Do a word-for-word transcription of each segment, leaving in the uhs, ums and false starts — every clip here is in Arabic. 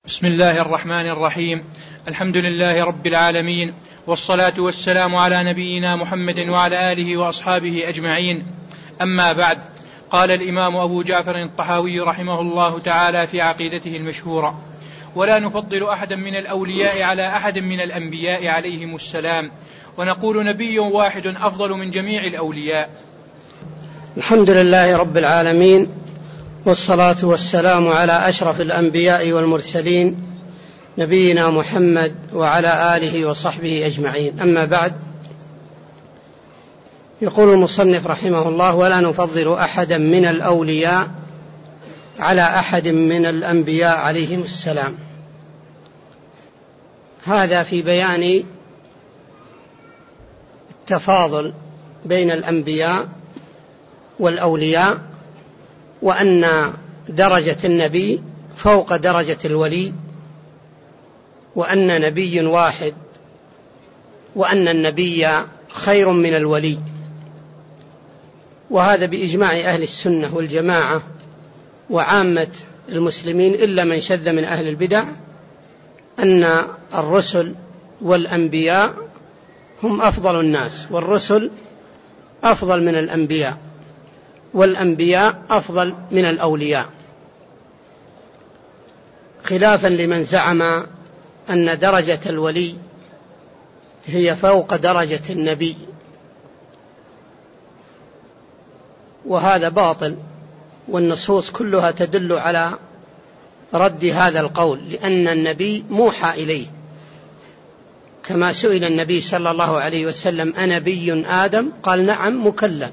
بسم الله الرحمن الرحيم. الحمد لله رب العالمين، والصلاة والسلام على نبينا محمد وعلى آله وأصحابه أجمعين. أما بعد، قال الإمام أبو جعفر الطحاوي رحمه الله تعالى في عقيدته المشهورة: ولا نفضل أحدا من الأولياء على أحد من الأنبياء عليهم السلام، ونقول نبي واحد أفضل من جميع الأولياء. الحمد لله رب العالمين، والصلاة والسلام على أشرف الأنبياء والمرسلين نبينا محمد وعلى آله وصحبه أجمعين. أما بعد، يقول المصنف رحمه الله: ولا نفضل أحدا من الأولياء على أحد من الأنبياء عليهم السلام. هذا في بيان التفاضل بين الأنبياء والأولياء، وأن درجة النبي فوق درجة الولي، وأن نبي واحد، وأن النبي خير من الولي. وهذا بإجماع أهل السنة والجماعة وعامة المسلمين إلا من شذ من أهل البدع، أن الرسل والأنبياء هم أفضل الناس، والرسل أفضل من الأنبياء، والأنبياء أفضل من الأولياء، خلافا لمن زعم أن درجة الولي هي فوق درجة النبي، وهذا باطل، والنصوص كلها تدل على رد هذا القول، لأن النبي موحى إليه، كما سئل النبي صلى الله عليه وسلم: أنبي آدم؟ قال: نعم مكلم.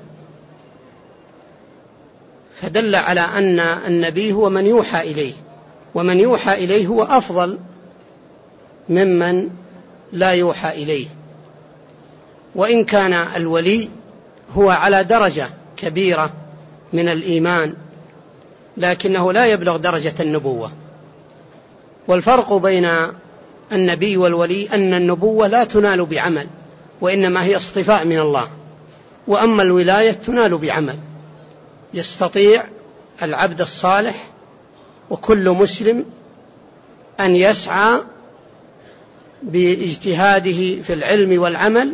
فدل على أن النبي هو من يوحى إليه، ومن يوحى إليه هو أفضل ممن لا يوحى إليه. وإن كان الولي هو على درجة كبيرة من الإيمان، لكنه لا يبلغ درجة النبوة. والفرق بين النبي والولي أن النبوة لا تنال بعمل، وإنما هي اصطفاء من الله، وأما الولاية تنال بعمل. يستطيع العبد الصالح وكل مسلم أن يسعى باجتهاده في العلم والعمل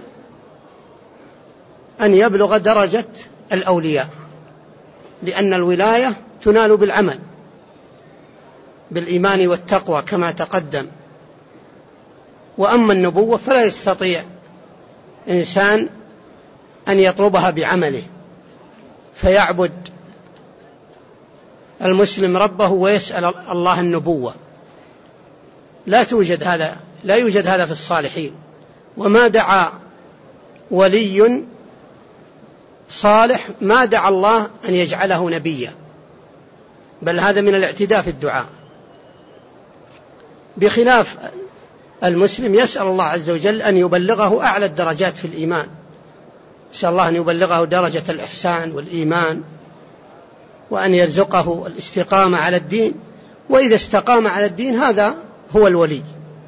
أن يبلغ درجة الأولياء، لأن الولاية تنال بالعمل، بالإيمان والتقوى كما تقدم. وأما النبوة فلا يستطيع إنسان أن يطلبها بعمله، فيعبد المسلم ربه ويسأل الله النبوة. لا توجد هذا لا يوجد هذا في الصالحين. وما دعا ولي صالح ما دعا الله أن يجعله نبيا، بل هذا من الاعتداء في الدعاء، بخلاف المسلم يسأل الله عز وجل أن يبلغه أعلى الدرجات في الإيمان، يسأل الله أن يبلغه درجة الإحسان والإيمان، وأن يرزقه الاستقامة على الدين. وإذا استقام على الدين هذا هو الولي.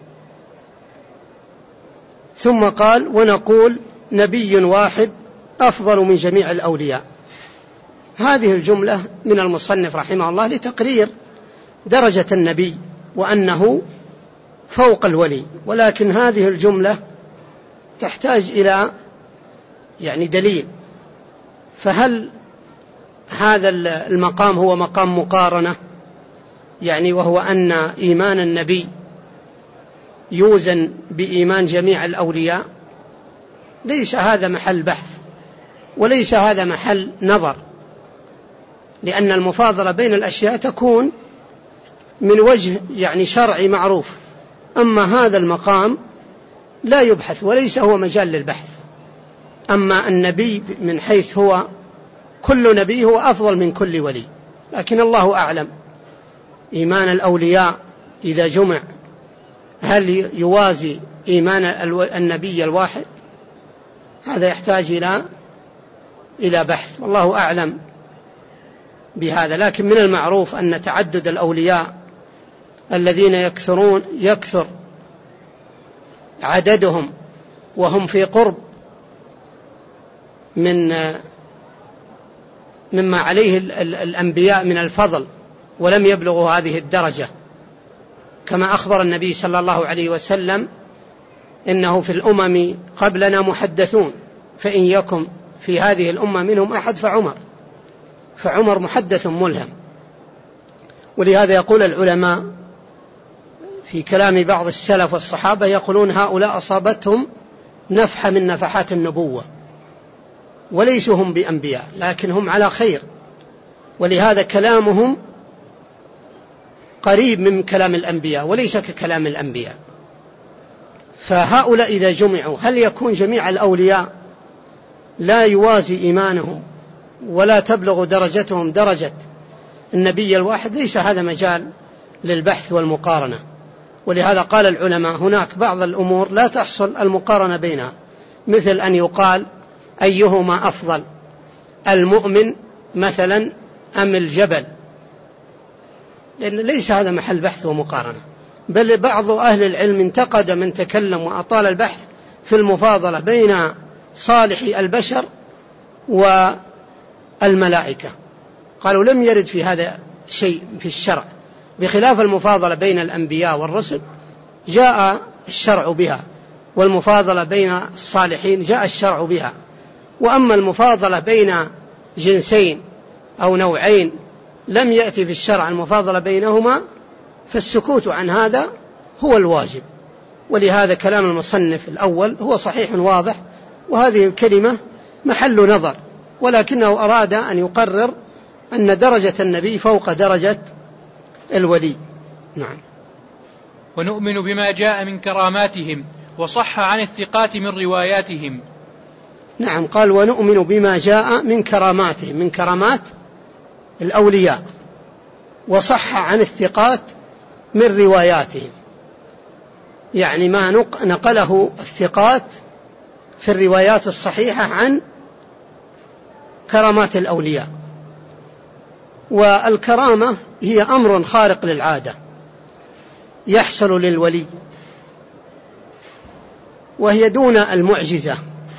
ثم قال: ونقول نبي واحد أفضل من جميع الأولياء. هذه الجملة من المصنف رحمه الله لتقرير درجة النبي وأنه فوق الولي، ولكن هذه الجملة تحتاج إلى يعني دليل. فهل هذا المقام هو مقام مقارنة، يعني وهو أن إيمان النبي يوزن بإيمان جميع الأولياء؟ ليس هذا محل بحث، وليس هذا محل نظر، لأن المفاضلة بين الأشياء تكون من وجه يعني شرعي معروف. أما هذا المقام لا يبحث، وليس هو مجال للبحث. أما النبي من حيث هو كل نبي هو أفضل من كل ولي، لكن الله أعلم إيمان الأولياء إذا جمع هل يوازي إيمان النبي الواحد؟ هذا يحتاج إلى إلى بحث، والله أعلم بهذا. لكن من المعروف أن تعدد الأولياء الذين يكثرون يكثر عددهم وهم في قرب من مما عليه الأنبياء من الفضل، ولم يبلغوا هذه الدرجة، كما أخبر النبي صلى الله عليه وسلم إنه في الأمم قبلنا محدثون فإن يكن في هذه الأمة منهم أحد فعمر، فعمر محدث ملهم. ولهذا يقول العلماء في كلام بعض السلف والصحابة يقولون هؤلاء أصابتهم نفحة من نفحات النبوة وليسوا هم بأنبياء لكن هم على خير، ولهذا كلامهم قريب من كلام الأنبياء وليس ككلام الأنبياء. فهؤلاء إذا جمعوا هل يكون جميع الأولياء لا يوازي إيمانهم ولا تبلغ درجتهم درجة النبي الواحد؟ ليس هذا مجال للبحث والمقارنة. ولهذا قال العلماء هناك بعض الأمور لا تحصل المقارنة بينها، مثل أن يقال أيهما أفضل، المؤمن مثلا أم الجبل، لأن ليس هذا محل بحث ومقارنة. بل بعض أهل العلم انتقد من تكلم وأطال البحث في المفاضلة بين صالح البشر والملائكة، قالوا لم يرد في هذا شيء في الشرع، بخلاف المفاضلة بين الأنبياء والرسل جاء الشرع بها، والمفاضلة بين الصالحين جاء الشرع بها. وأما المفاضلة بين جنسين أو نوعين لم يأتي في الشرع المفاضلة بينهما، فالسكوت عن هذا هو الواجب. ولهذا كلام المصنف الأول هو صحيح واضح، وهذه الكلمة محل نظر، ولكنه أراد أن يقرر أن درجة النبي فوق درجة الولي. نعم. ونؤمن بما جاء من كراماتهم وصح عن الثقات من رواياتهم. نعم، قال ونؤمن بما جاء من كراماتهم، من كرامات الأولياء، وصح عن الثقات من رواياتهم، يعني ما نقله الثقات في الروايات الصحيحة عن كرامات الأولياء. والكرامة هي أمر خارق للعادة يحصل للولي، وهي دون المعجزة،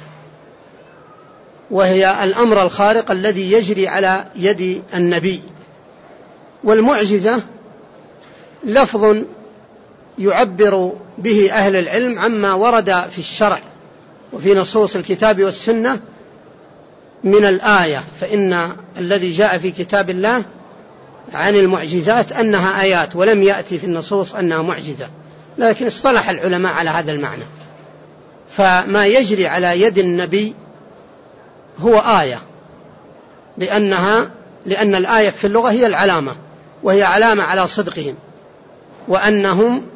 وهي الأمر الخارق الذي يجري على يد النبي. والمعجزة لفظ يعبر به أهل العلم عما ورد في الشرع وفي نصوص الكتاب والسنة من الآية، فإن الذي جاء في كتاب الله عن المعجزات أنها آيات، ولم يأتي في النصوص أنها معجزة، لكن اصطلح العلماء على هذا المعنى. فما يجري على يد النبي هو آية، لأنها لأن الآية في اللغة هي العلامة، وهي علامة على صدقهم وأنهم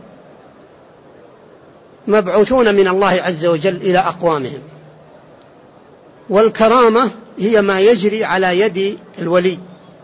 مبعوثون من الله عز وجل إلى أقوامهم. والكرامة هي ما يجري على يد الولي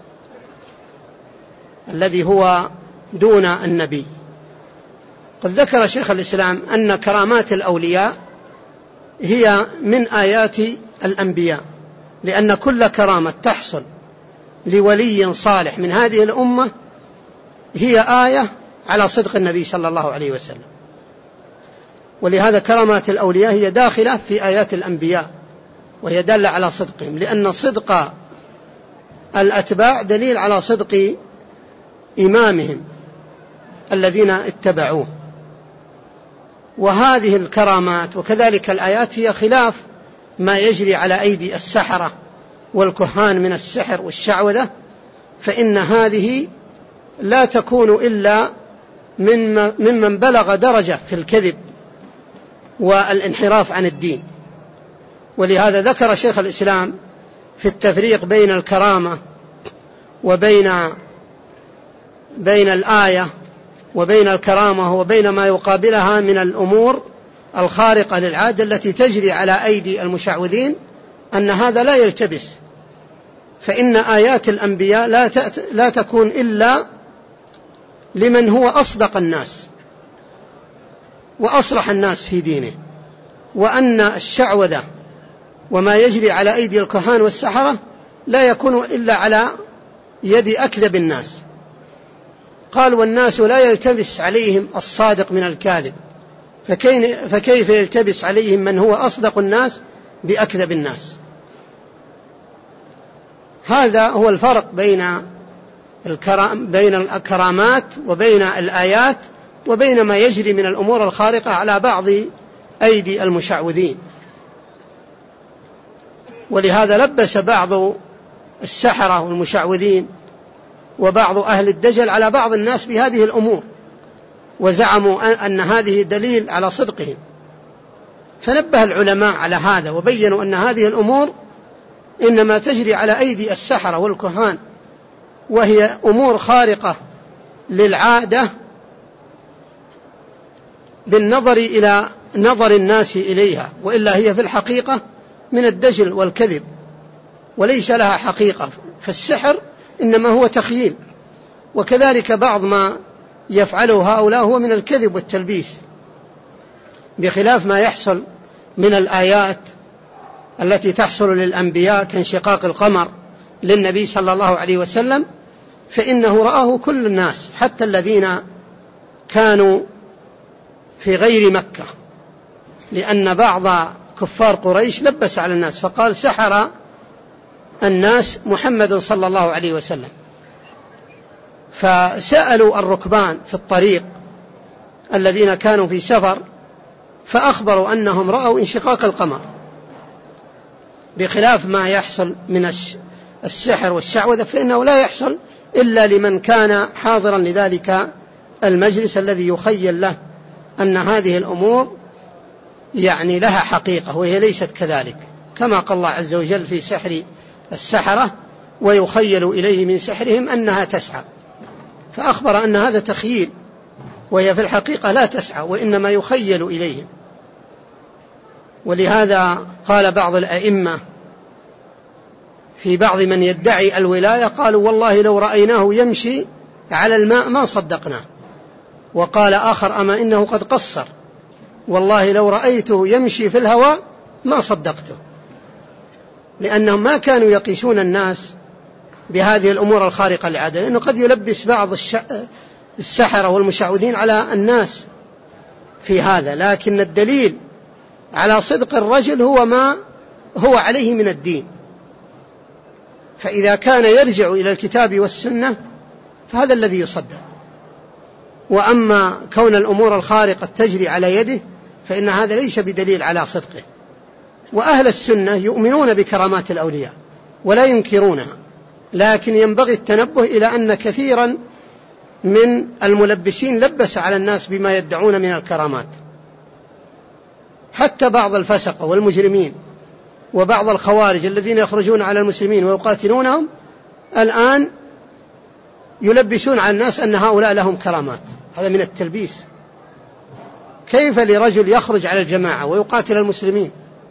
الذي هو دون النبي. قد ذكر شيخ الإسلام أن كرامات الأولياء هي من آيات الأنبياء، لأن كل كرامة تحصل لولي صالح من هذه الأمة هي آية على صدق النبي صلى الله عليه وسلم. ولهذا كرامات الأولياء هي داخلة في آيات الأنبياء، وهي دالة على صدقهم، لأن صدق الأتباع دليل على صدق إمامهم الذين اتبعوه. وهذه الكرامات وكذلك الآيات هي خلاف ما يجري على أيدي السحرة والكهان من السحر والشعوذة، فإن هذه لا تكون إلا ممن بلغ درجة في الكذب والانحراف عن الدين. ولهذا ذكر شيخ الإسلام في التفريق بين الكرامة وبين بين الآية وبين الكرامة وبين ما يقابلها من الأمور الخارقة للعادة التي تجري على أيدي المشعوذين، أن هذا لا يلتبس، فإن آيات الأنبياء لا, لا تكون إلا لمن هو أصدق الناس وأصلح الناس في دينه، وأن الشعوذة وما يجري على أيدي الكهان والسحرة لا يكون إلا على يد أكذب الناس. قال والناس لا يلتبس عليهم الصادق من الكاذب، فكيف يلتبس عليهم من هو أصدق الناس بأكذب الناس؟ هذا هو الفرق بين بين الكرامات وبين الآيات وبين ما يجري من الأمور الخارقة على بعض أيدي المشعوذين. ولهذا لبس بعض السحرة والمشعوذين وبعض أهل الدجل على بعض الناس بهذه الأمور، وزعموا أن هذه دليل على صدقهم. فنبه العلماء على هذا وبينوا أن هذه الأمور إنما تجري على أيدي السحرة والكهان، وهي أمور خارقة للعادة بالنظر إلى نظر الناس إليها، وإلا هي في الحقيقة من الدجل والكذب وليس لها حقيقة. فالسحر إنما هو تخييل، وكذلك بعض ما يفعله هؤلاء هو من الكذب والتلبيس، بخلاف ما يحصل من الآيات التي تحصل للأنبياء كانشقاق القمر للنبي صلى الله عليه وسلم، فإنه رآه كل الناس حتى الذين كانوا في غير مكة، لأن بعض كفار قريش لبس على الناس فقال سحر الناس محمد صلى الله عليه وسلم. فسألوا الركبان في الطريق الذين كانوا في سفر فأخبروا أنهم رأوا انشقاق القمر، بخلاف ما يحصل من السحر والشعوذة فإنه لا يحصل إلا لمن كان حاضرا لذلك المجلس الذي يخيل له أن هذه الأمور يعني لها حقيقة وهي ليست كذلك، كما قال الله عز وجل في سحر السحرة ويخيل إليه من سحرهم أنها تسعى، فأخبر أن هذا تخييل وهي في الحقيقة لا تسعى وإنما يخيل إليهم. ولهذا قال بعض الأئمة في بعض من يدعي الولاية قالوا والله لو رأيناه يمشي على الماء ما صدقناه، وقال آخر أما إنه قد قصر والله لو رأيته يمشي في الهواء ما صدقته، لأنهم ما كانوا يقيسون الناس بهذه الأمور الخارقة للعادة، لأنه قد يلبس بعض السحرة والمشعوذين على الناس في هذا، لكن الدليل على صدق الرجل هو ما هو عليه من الدين، فإذا كان يرجع إلى الكتاب والسنة فهذا الذي يصدق. وأما كون الأمور الخارقة تجري على يده فإن هذا ليس بدليل على صدقه. وأهل السنة يؤمنون بكرامات الأولياء ولا ينكرونها، لكن ينبغي التنبه إلى أن كثيرا من الملبسين لبس على الناس بما يدعون من الكرامات، حتى بعض الفسقة والمجرمين وبعض الخوارج الذين يخرجون على المسلمين ويقاتلونهم الآن يلبسون على الناس أن هؤلاء لهم كرامات، هذا من التلبيس. كيف لرجل يخرج على الجماعة ويقاتل المسلمين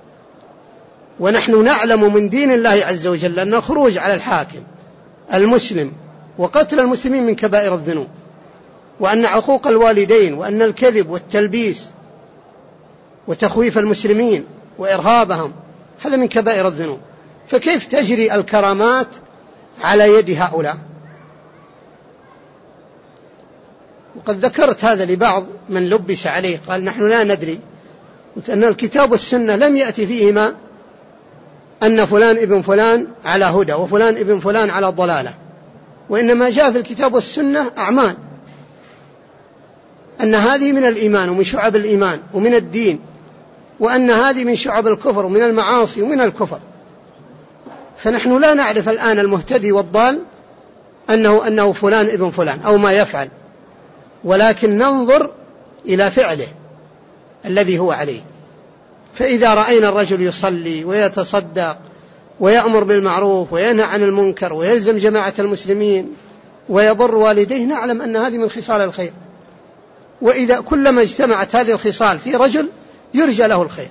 ونحن نعلم من دين الله عز وجل أن الخروج على الحاكم المسلم وقتل المسلمين من كبائر الذنوب، وأن عقوق الوالدين وأن الكذب والتلبيس وتخويف المسلمين وإرهابهم هذا من كبائر الذنوب، فكيف تجري الكرامات على يد هؤلاء؟ وقد ذكرت هذا لبعض من لبس عليه قال نحن لا ندري، أن الكتاب والسنة لم يأتي فيهما أن فلان ابن فلان على هدى وفلان ابن فلان على ضلالة، وإنما جاء في الكتاب والسنة أعمال، أن هذه من الإيمان ومن شعب الإيمان ومن الدين، وأن هذه من شعب الكفر ومن المعاصي ومن الكفر. فنحن لا نعرف الآن المهتدي والضال أنه, أنه فلان ابن فلان أو ما يفعل، ولكن ننظر إلى فعله الذي هو عليه. فإذا رأينا الرجل يصلي ويتصدق ويأمر بالمعروف وينهى عن المنكر ويلزم جماعة المسلمين ويبر والديه نعلم أن هذه من خصال الخير، وإذا كلما اجتمعت هذه الخصال في رجل يرجى له الخير.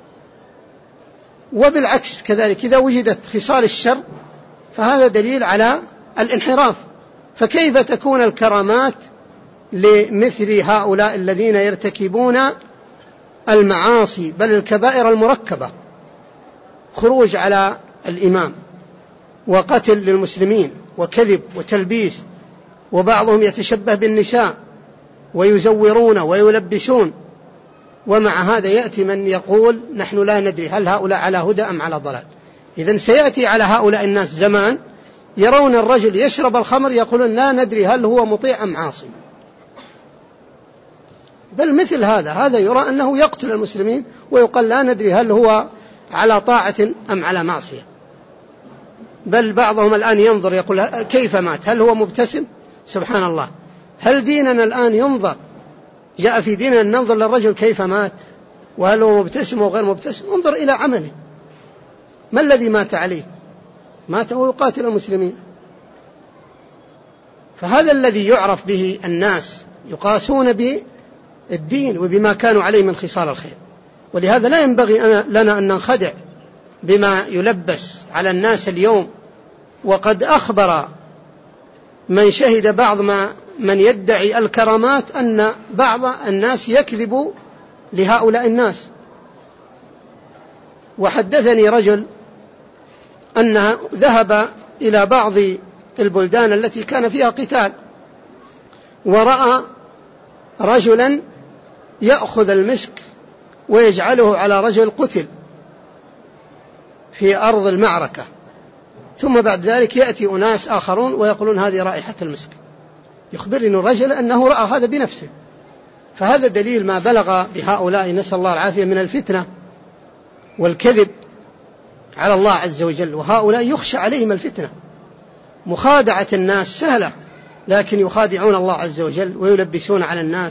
وبالعكس كذلك إذا وجدت خصال الشر فهذا دليل على الانحراف. فكيف تكون الكرامات لمثل هؤلاء الذين يرتكبون المعاصي بل الكبائر المركبة، خروج على الإمام وقتل للمسلمين وكذب وتلبيس، وبعضهم يتشبه بالنساء ويزورون ويلبسون، ومع هذا يأتي من يقول نحن لا ندري هل هؤلاء على هدى أم على ضلال. إذن سيأتي على هؤلاء الناس زمان يرون الرجل يشرب الخمر يقولون لا ندري هل هو مطيع أم عاصي. بل مثل هذا هذا يرى أنه يقتل المسلمين ويقال لا ندري هل هو على طاعة أم على معصية. بل بعضهم الآن ينظر يقول كيف مات، هل هو مبتسم؟ سبحان الله، هل ديننا الآن ينظر؟ جاء في ديننا أن ننظر للرجل كيف مات وهل هو مبتسم أو غير مبتسم؟ انظر إلى عمله، ما الذي مات عليه؟ مات وهو يقاتل المسلمين. فهذا الذي يعرف به الناس، يقاسون بالدين وبما كانوا عليه من خصال الخير. ولهذا لا ينبغي لنا أن ننخدع بما يلبس على الناس اليوم. وقد أخبر من شهد بعض ما من يدعي الكرامات أن بعض الناس يكذب لهؤلاء الناس. وحدثني رجل أنه ذهب إلى بعض البلدان التي كان فيها قتال، ورأى رجلا يأخذ المسك ويجعله على رجل قتل في أرض المعركة، ثم بعد ذلك يأتي أناس آخرون ويقولون هذه رائحة المسك. يخبرني الرجل أنه رأى هذا بنفسه. فهذا دليل ما بلغ بهؤلاء، نسأل الله العافية، من الفتنة والكذب على الله عز وجل. وهؤلاء يخشى عليهم الفتنة. مخادعة الناس سهلة، لكن يخادعون الله عز وجل ويلبسون على الناس.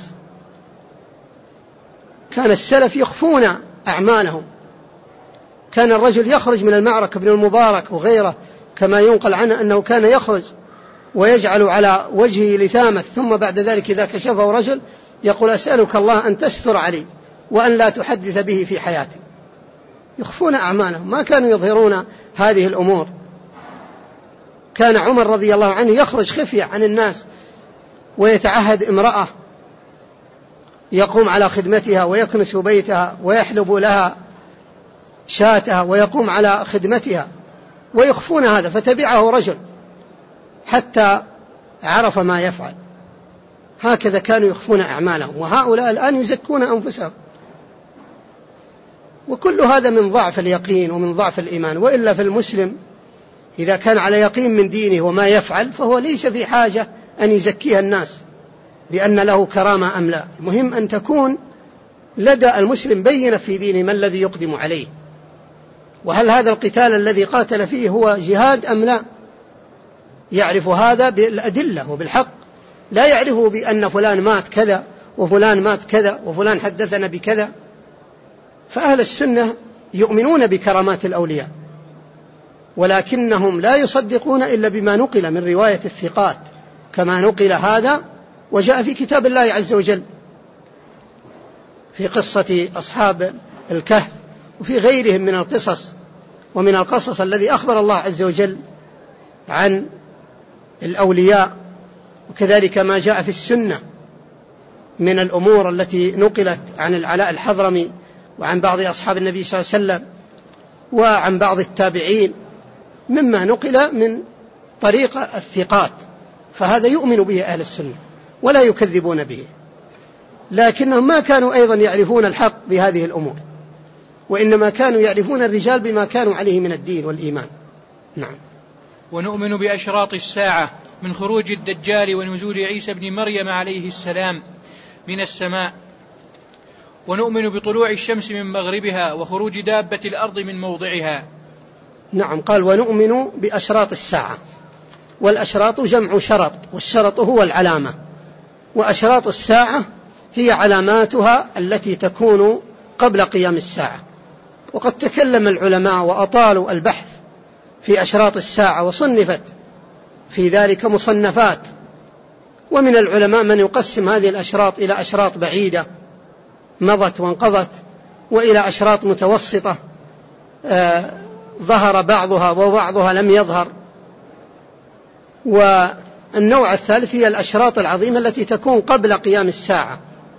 كان السلف يخفون أعمالهم. كان الرجل يخرج من المعركة، ابن المبارك وغيره كما ينقل عنه أنه كان يخرج ويجعل على وجهه لثامة، ثم بعد ذلك إذا كشفه رجل يقول أسألك الله أن تستر علي وأن لا تحدث به في حياتي. يخفون أعمالهم، ما كانوا يظهرون هذه الأمور. كان عمر رضي الله عنه يخرج خفية عن الناس ويتعهد امرأة يقوم على خدمتها ويكنس بيتها ويحلب لها شاتها ويقوم على خدمتها، ويخفون هذا. فتبعه رجل حتى عرف ما يفعل. هكذا كانوا يخفون أعمالهم. وهؤلاء الآن يزكون أنفسهم. وكل هذا من ضعف اليقين ومن ضعف الإيمان. وإلا في المسلم إذا كان على يقين من دينه وما يفعل فهو ليس في حاجة أن يزكيها الناس بأن له كرامة أم لا. مهم أن تكون لدى المسلم بينة في دينه ما الذي يقدم عليه، وهل هذا القتال الذي قاتل فيه هو جهاد أم لا. يعرف هذا بالأدلة وبالحق، لا يعرفه بأن فلان مات كذا وفلان مات كذا وفلان حدثنا بكذا. فأهل السنة يؤمنون بكرامات الأولياء، ولكنهم لا يصدقون إلا بما نقل من رواية الثقات، كما نقل هذا وجاء في كتاب الله عز وجل في قصة أصحاب الكهف وفي غيرهم من القصص ومن القصص الذي أخبر الله عز وجل عن الأولياء. وكذلك ما جاء في السنة من الأمور التي نقلت عن العلاء الحضرمي وعن بعض أصحاب النبي صلى الله عليه وسلم وعن بعض التابعين مما نقل من طريق الثقات. فهذا يؤمن به أهل السنة ولا يكذبون به، لكنهم ما كانوا أيضا يعرفون الحق بهذه الأمور، وإنما كانوا يعرفون الرجال بما كانوا عليه من الدين والإيمان. نعم. ونؤمن بأشراط الساعة من خروج الدجال ونزول عيسى بن مريم عليه السلام من السماء، ونؤمن بطلوع الشمس من مغربها وخروج دابة الأرض من موضعها. نعم. قال ونؤمن بأشراط الساعة، والأشراط جمع شرط، والشرط هو العلامة، وأشراط الساعة هي علاماتها التي تكون قبل قيام الساعة. وقد تكلم العلماء وأطالوا البحث في أشراط الساعة وصنفت في ذلك مصنفات. ومن العلماء من يقسم هذه الأشراط إلى أشراط بعيدة مضت وانقضت، وإلى أشراط متوسطة آه ظهر بعضها وبعضها لم يظهر. والنوع الثالث هي الأشراط العظيمة التي تكون قبل قيام الساعة.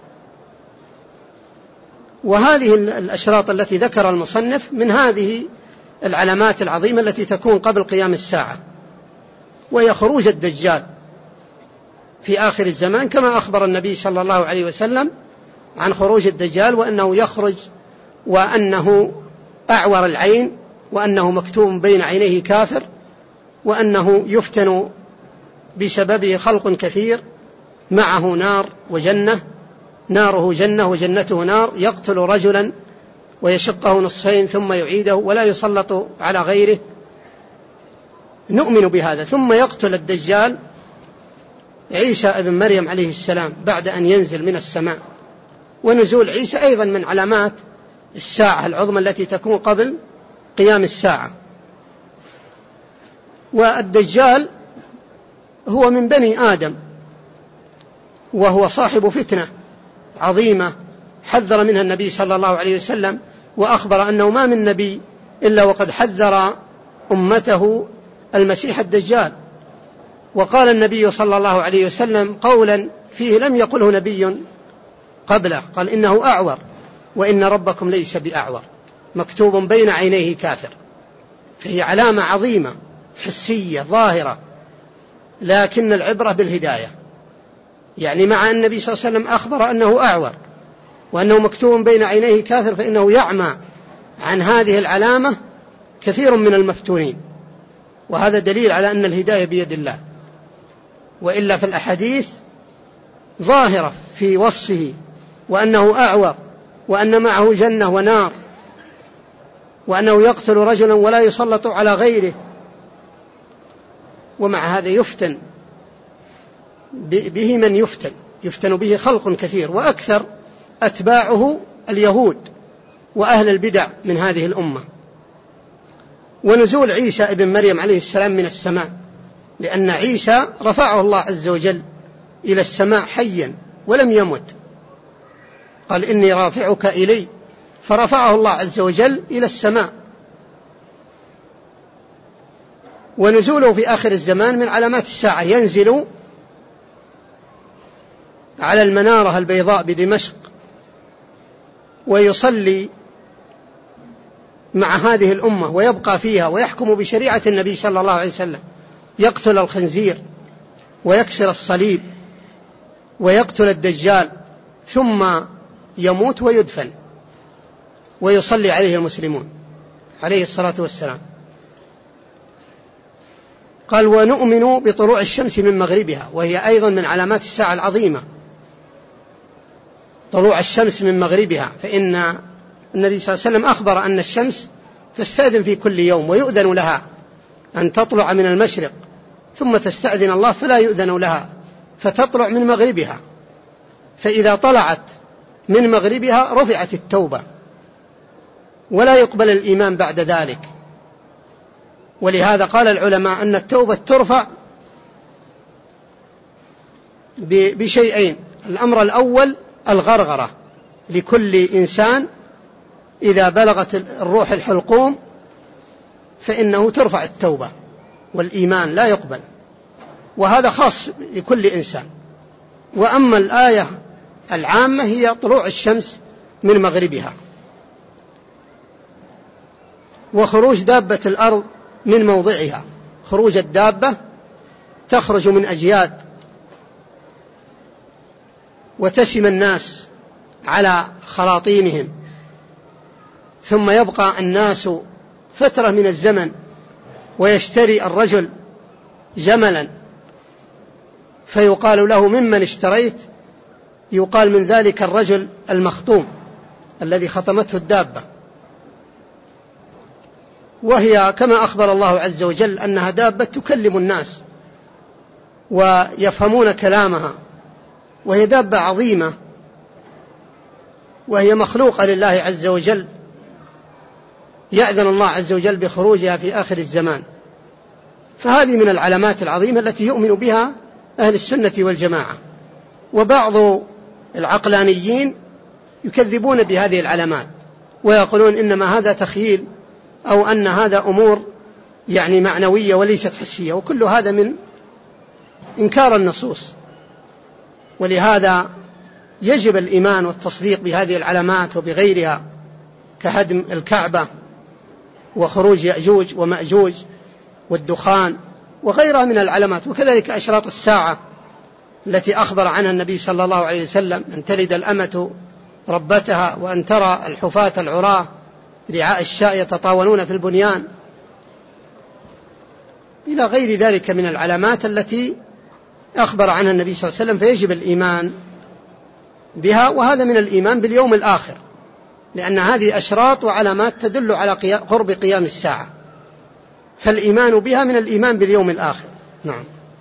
وهذه الأشراط التي ذكر المصنف من هذه العلامات العظيمة التي تكون قبل قيام الساعة، وهي خروج الدجال في آخر الزمان، كما أخبر النبي صلى الله عليه وسلم عن خروج الدجال، وأنه يخرج وأنه أعور العين، وأنه مكتوم بين عينيه كافر، وأنه يفتن بسببه خلق كثير، معه نار وجنة، ناره جنة وجنته نار، يقتل رجلا ويشقه نصفين ثم يعيده ولا يسلط على غيره، نؤمن بهذا. ثم يقتل الدجال عيسى ابن مريم عليه السلام بعد أن ينزل من السماء. ونزول عيسى أيضا من علامات الساعة العظمى التي تكون قبل قيام الساعة. والدجال هو من بني آدم، وهو صاحب فتنة عظيمة حذر منها النبي صلى الله عليه وسلم، وأخبر أنه ما من نبي إلا وقد حذر أمته المسيح الدجال. وقال النبي صلى الله عليه وسلم قولا فيه لم يقله نبي قبله، قال إنه أعور وإن ربكم ليس بأعور مكتوب بين عينيه كافر. فهي علامة عظيمة حسية ظاهرة، لكن العبرة بالهداية. يعني مع أن النبي صلى الله عليه وسلم أخبر أنه أعور وأنه مكتوب بين عينيه كافر، فإنه يعمى عن هذه العلامة كثير من المفتونين، وهذا دليل على أن الهداية بيد الله. وإلا في الأحاديث ظاهرة في وصفه وأنه أعور وأن معه جنة ونار وأنه يقتل رجلا ولا يسلط على غيره، ومع هذا يفتن به من يفتن يفتن به خلق كثير، وأكثر أتباعه اليهود وأهل البدع من هذه الأمة. ونزول عيسى ابن مريم عليه السلام من السماء، لأن عيسى رفعه الله عز وجل إلى السماء حيا ولم يمت، قال إني رافعك إلي، فرفعه الله عز وجل إلى السماء. ونزوله في آخر الزمان من علامات الساعة، ينزل على المنارة البيضاء بدمشق ويصلي مع هذه الأمة ويبقى فيها ويحكم بشريعة النبي صلى الله عليه وسلم، يقتل الخنزير ويكسر الصليب ويقتل الدجال، ثم يموت ويدفن ويصلي عليه المسلمون عليه الصلاة والسلام. قال ونؤمن بطلوع الشمس من مغربها، وهي أيضا من علامات الساعة العظيمة، طلوع الشمس من مغربها، فإن النبي صلى الله عليه وسلم أخبر أن الشمس تستأذن في كل يوم ويؤذن لها أن تطلع من المشرق، ثم تستأذن الله فلا يؤذن لها فتطلع من مغربها، فإذا طلعت من مغربها رفعت التوبة ولا يقبل الإيمان بعد ذلك. ولهذا قال العلماء أن التوبة ترفع بشيئين: الأمر الأول الغرغرة لكل إنسان إذا بلغت الروح الحلقوم فإنه ترفع التوبة والإيمان لا يقبل، وهذا خاص لكل إنسان. وأما الآية العامة هي طلوع الشمس من مغربها، وخروج دابة الأرض من موضعها، خروج الدابة تخرج من أجياد وتسم الناس على خراطيمهم، ثم يبقى الناس فترة من الزمن ويشتري الرجل جملا فيقال له ممن اشتريت؟ يقال من ذلك الرجل المخطوم الذي خطمته الدابة. وهي كما أخبر الله عز وجل أنها دابة تكلم الناس ويفهمون كلامها، وهي دابة عظيمة، وهي مخلوقة لله عز وجل، يأذن الله عز وجل بخروجها في آخر الزمان. فهذه من العلامات العظيمة التي يؤمن بها أهل السنة والجماعة. وبعض العقلانيين يكذبون بهذه العلامات ويقولون إنما هذا تخيل، أو أن هذا أمور يعني معنوية وليست حسية، وكل هذا من إنكار النصوص. ولهذا يجب الإيمان والتصديق بهذه العلامات وبغيرها كهدم الكعبة وخروج يأجوج ومأجوج والدخان وغيرها من العلامات، وكذلك أشراط الساعة التي أخبر عنها النبي صلى الله عليه وسلم: أن تلد الأمة ربتها، وأن ترى الحفاة العراة رعاء الشاء يتطاولون في البنيان، إلى غير ذلك من العلامات التي أخبر عنها النبي صلى الله عليه وسلم. فيجب الإيمان بها، وهذا من الإيمان باليوم الآخر، لأن هذه أشراط وعلامات تدل على قرب قيام الساعة، فالإيمان بها من الإيمان باليوم الآخر. نعم.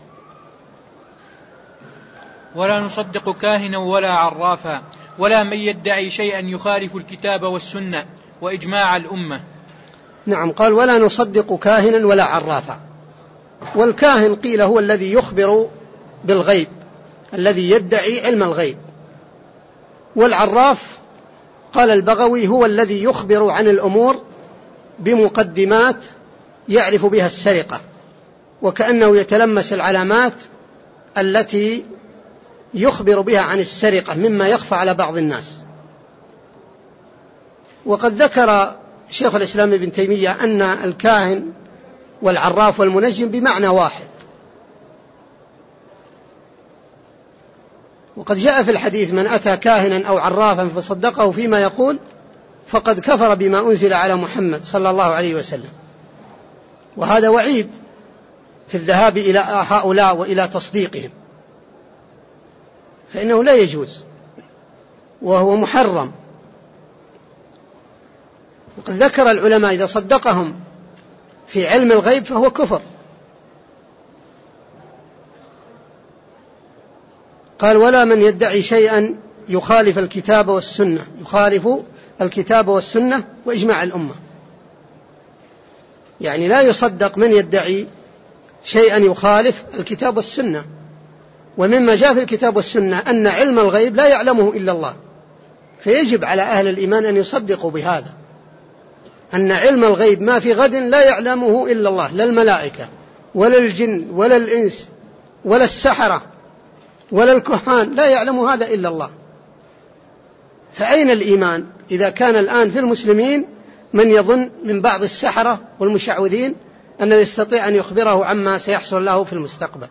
ولا نصدق كاهنا ولا عرافا ولا من يدعي شيئا يخالف الكتاب والسنة وإجماع الأمة. نعم، قال ولا نصدق كاهنا ولا عرافا. والكاهن قيل هو الذي يخبر بالغيب، الذي يدعي علم الغيب. والعراف قال البغوي هو الذي يخبر عن الأمور بمقدمات يعرف بها السرقة، وكأنه يتلمس العلامات التي يخبر بها عن السرقة مما يخفى على بعض الناس. وقد ذكر شيخ الإسلام ابن تيمية أن الكاهن والعراف والمنجم بمعنى واحد، وقد جاء في الحديث من أتى كاهنا أو عرافا فصدقه فيما يقول فقد كفر بما أنزل على محمد صلى الله عليه وسلم. وهذا وعيد في الذهاب إلى هؤلاء وإلى تصديقهم، فإنه لا يجوز وهو محرم. وقد ذكر العلماء إذا صدقهم في علم الغيب فهو كفر. قال ولا من يدعي شيئا يخالف الكتاب والسنة، يخالف الكتاب والسنة وإجماع الأمة، يعني لا يصدق من يدعي شيئا يخالف الكتاب والسنة. ومما جاء في الكتاب والسنة أن علم الغيب لا يعلمه إلا الله، فيجب على أهل الإيمان أن يصدقوا بهذا، أن علم الغيب ما في غد لا يعلمه إلا الله، لا الملائكة ولا الجن ولا الإنس ولا السحرة ولا الكهان، لا يعلم هذا إلا الله. فأين الإيمان إذا كان الآن في المسلمين من يظن من بعض السحرة والمشعوذين أنه يستطيع أن يخبره عما سيحصل له في المستقبل؟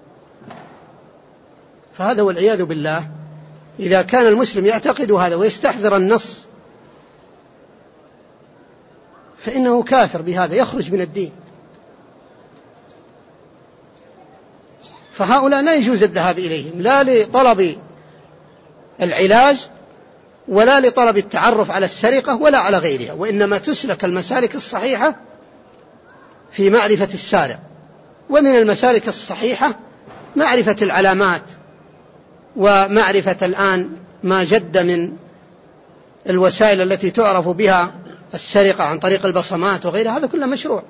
فهذا والعياذ بالله إذا كان المسلم يعتقد هذا ويستحضر النص فإنه كافر بهذا، يخرج من الدين. فهؤلاء لا يجوز الذهاب إليهم لا لطلب العلاج ولا لطلب التعرف على السرقة ولا على غيرها، وإنما تسلك المسالك الصحيحة في معرفة السارق. ومن المسالك الصحيحة معرفة العلامات، ومعرفة الآن ما جد من الوسائل التي تعرف بها السرقة عن طريق البصمات وغيرها، هذا كله مشروع.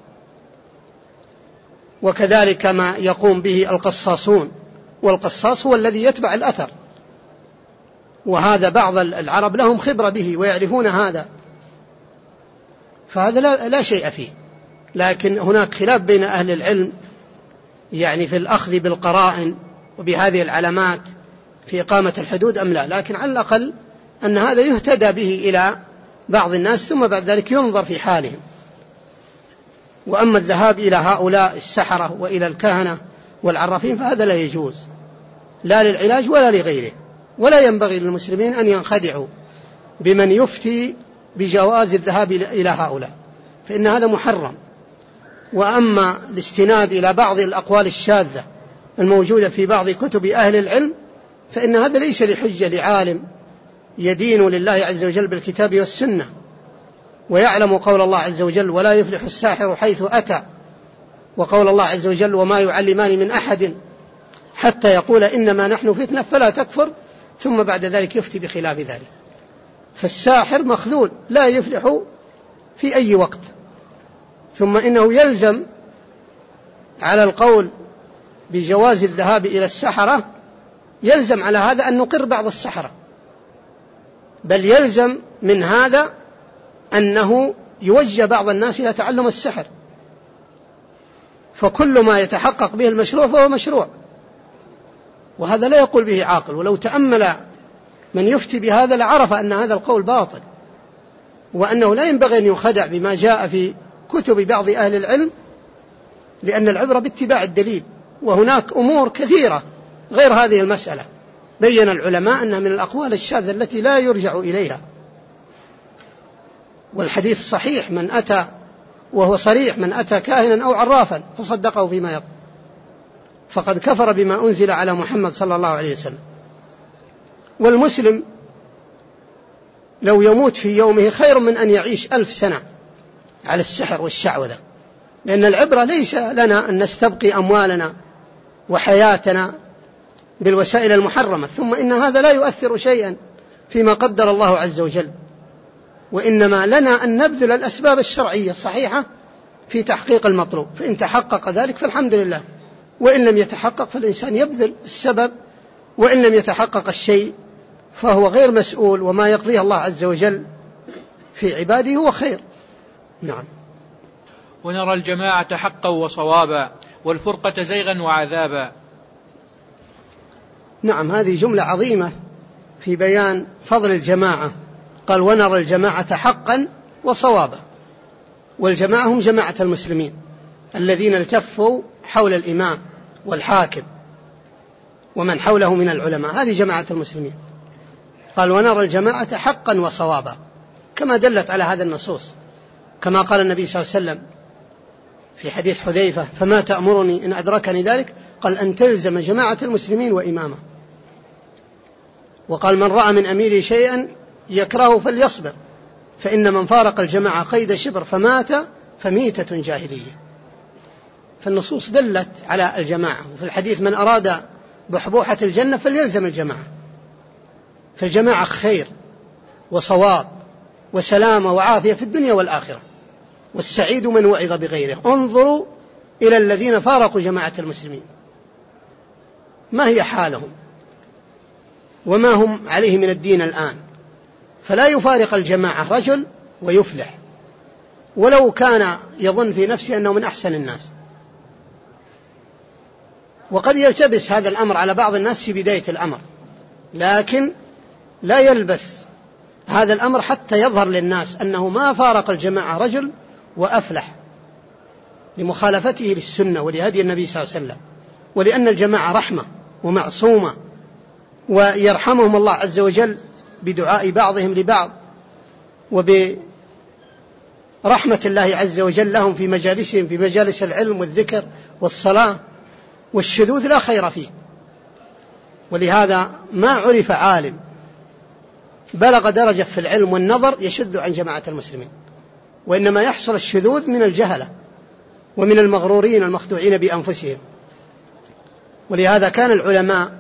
وكذلك ما يقوم به القصاصون، والقصاص هو الذي يتبع الأثر، وهذا بعض العرب لهم خبرة به ويعرفون هذا، فهذا لا, لا شيء فيه. لكن هناك خلاف بين أهل العلم يعني في الأخذ بالقرائن وبهذه العلامات في إقامة الحدود أم لا، لكن على الأقل أن هذا يهتدى به إلى بعض الناس، ثم بعد ذلك ينظر في حالهم. وأما الذهاب إلى هؤلاء السحرة وإلى الكهنة والعرافين فهذا لا يجوز، لا للعلاج ولا لغيره. ولا ينبغي للمسلمين أن ينخدعوا بمن يفتي بجواز الذهاب إلى هؤلاء، فإن هذا محرم. وأما الاستناد إلى بعض الأقوال الشاذة الموجودة في بعض كتب أهل العلم فإن هذا ليس لحجة لعالم يدين لله عز وجل بالكتاب والسنة ويعلم قول الله عز وجل ولا يفلح الساحر حيث أتى، وقول الله عز وجل وما يعلمان من أحد حتى يقول إنما نحن فتنة فلا تكفر، ثم بعد ذلك يفتي بخلاف ذلك. فالساحر مخذول لا يفلح في أي وقت. ثم إنه يلزم على القول بجواز الذهاب إلى السحرة، يلزم على هذا أن نقر بعض السحرة، بل يلزم من هذا أنه يوجه بعض الناس إلى تعلم السحر، فكل ما يتحقق به المشروع فهو مشروع، وهذا لا يقول به عاقل. ولو تأمل من يفتي بهذا لعرف أن هذا القول باطل، وأنه لا ينبغي أن يخدع بما جاء في كتب بعض أهل العلم، لأن العبرة باتباع الدليل. وهناك أمور كثيرة غير هذه المسألة بين العلماء أنها من الأقوال الشاذة التي لا يرجع إليها. والحديث صحيح من أتى وهو صريح من أتى كاهنا أو عرافا فصدقه فيما يقول فقد كفر بما أنزل على محمد صلى الله عليه وسلم. والمسلم لو يموت في يومه خير من أن يعيش ألف سنة على السحر والشعوذة، لأن العبرة ليس لنا أن نستبقي أموالنا وحياتنا بالوسائل المحرمة، ثم إن هذا لا يؤثر شيئا فيما قدر الله عز وجل، وإنما لنا أن نبذل الأسباب الشرعية الصحيحة في تحقيق المطلوب، فإن تحقق ذلك فالحمد لله، وإن لم يتحقق فالإنسان يبذل السبب، وإن لم يتحقق الشيء فهو غير مسؤول، وما يقضيه الله عز وجل في عباده هو خير. نعم. ونرى الجماعة حقا وصوابا والفرقة زيغا وعذابا. نعم، هذه جملة عظيمة في بيان فضل الجماعة. قال ونرى الجماعة حقا وصوابا، والجماعة هم جماعة المسلمين الذين التفوا حول الإمام والحاكم ومن حوله من العلماء، هذه جماعة المسلمين. قال ونرى الجماعة حقا وصوابا، كما دلت على هذا النصوص، كما قال النبي صلى الله عليه وسلم في حديث حذيفة فما تأمرني إن أدركني ذلك؟ قال أن تلزم جماعة المسلمين وإمامه. وقال من رأى من أميره شيئا يكرهه فليصبر، فإن من فارق الجماعة قيد شبر فمات فميتة جاهلية. فالنصوص دلت على الجماعة، وفي الحديث من أراد بحبوحة الجنة فليلزم الجماعة. فالجماعة خير وصواب وسلامة وعافية في الدنيا والآخرة، والسعيد من وعظ بغيره. انظروا إلى الذين فارقوا جماعة المسلمين، ما هي حالهم وما هم عليه من الدين الآن. فلا يفارق الجماعة رجل ويفلح ولو كان يظن في نفسه أنه من أحسن الناس. وقد يلتبس هذا الأمر على بعض الناس في بداية الأمر، لكن لا يلبث هذا الأمر حتى يظهر للناس أنه ما فارق الجماعة رجل وأفلح لمخالفته للسنة ولهدي النبي صلى الله عليه وسلم، ولأن الجماعة رحمة ومعصومة، ويرحمهم الله عز وجل بدعاء بعضهم لبعض وبرحمة الله عز وجل لهم في مجالسهم، في مجالس العلم والذكر والصلاة. والشذوذ لا خير فيه، ولهذا ما عرف عالم بلغ درجة في العلم والنظر يشذ عن جماعة المسلمين، وإنما يحصل الشذوذ من الجهلة ومن المغرورين المخدوعين بأنفسهم. ولهذا كان العلماء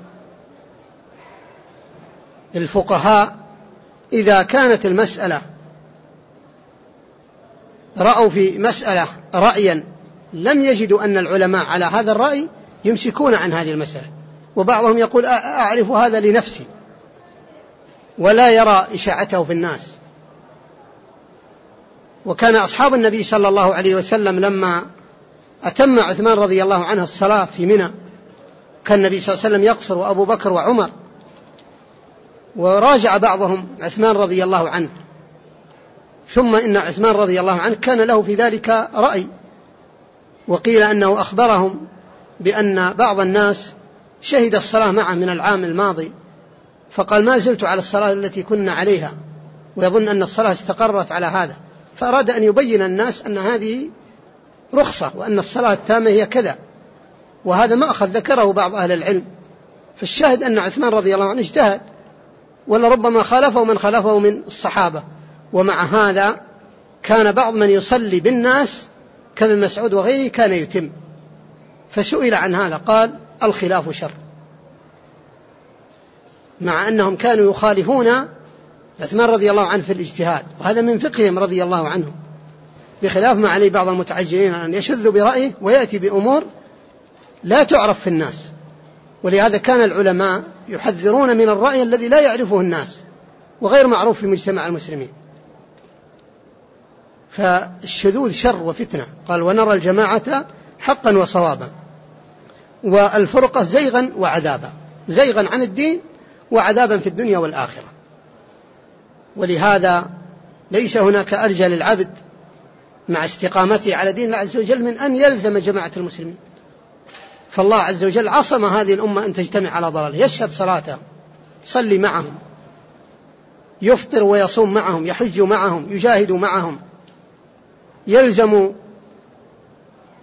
الفقهاء إذا كانت المسألة رأوا في مسألة رأيا لم يجدوا أن العلماء على هذا الرأي يمسكون عن هذه المسألة، وبعضهم يقول أعرف هذا لنفسي ولا يرى إشاعته في الناس. وكان أصحاب النبي صلى الله عليه وسلم لما أتم عثمان رضي الله عنه الصلاة في منى كان النبي صلى الله عليه وسلم يقصر وأبو بكر وعمر، وراجع بعضهم عثمان رضي الله عنه، ثم إن عثمان رضي الله عنه كان له في ذلك رأي، وقيل أنه أخبرهم بأن بعض الناس شهد الصلاة معه من العام الماضي، فقال ما زلت على الصلاة التي كنا عليها، ويظن أن الصلاة استقرت على هذا، فأراد أن يبين الناس أن هذه رخصة وأن الصلاة التامة هي كذا، وهذا ما أخذ ذكره بعض أهل العلم. فالشاهد أن عثمان رضي الله عنه اجتهد، ولربما خالفه من خالفه من الصحابة، ومع هذا كان بعض من يصلي بالناس كابن مسعود وغيره كان يتم. فسئل عن هذا قال الخلاف شر، مع أنهم كانوا يخالفون عثمان رضي الله عنه في الاجتهاد، وهذا من فقههم رضي الله عنه، بخلاف ما عليه بعض المتعجلين أن يشذ برأيه ويأتي بأمور لا تعرف في الناس. ولهذا كان العلماء يحذرون من الرأي الذي لا يعرفه الناس وغير معروف في مجتمع المسلمين. فالشذوذ شر وفتنة. قال ونرى الجماعة حقا وصوابا، والفرقة زيغا وعذابا، زيغا عن الدين وعذابا في الدنيا والآخرة. ولهذا ليس هناك أرجى للعبد مع استقامته على دين الله عز وجل من أن يلزم جماعة المسلمين، فالله عز وجل عصم هذه الأمة أن تجتمع على ضلال، يشهد صلاتهم، يصلي معهم، يفطر ويصوم معهم، يحج معهم، يجاهد معهم، يلزم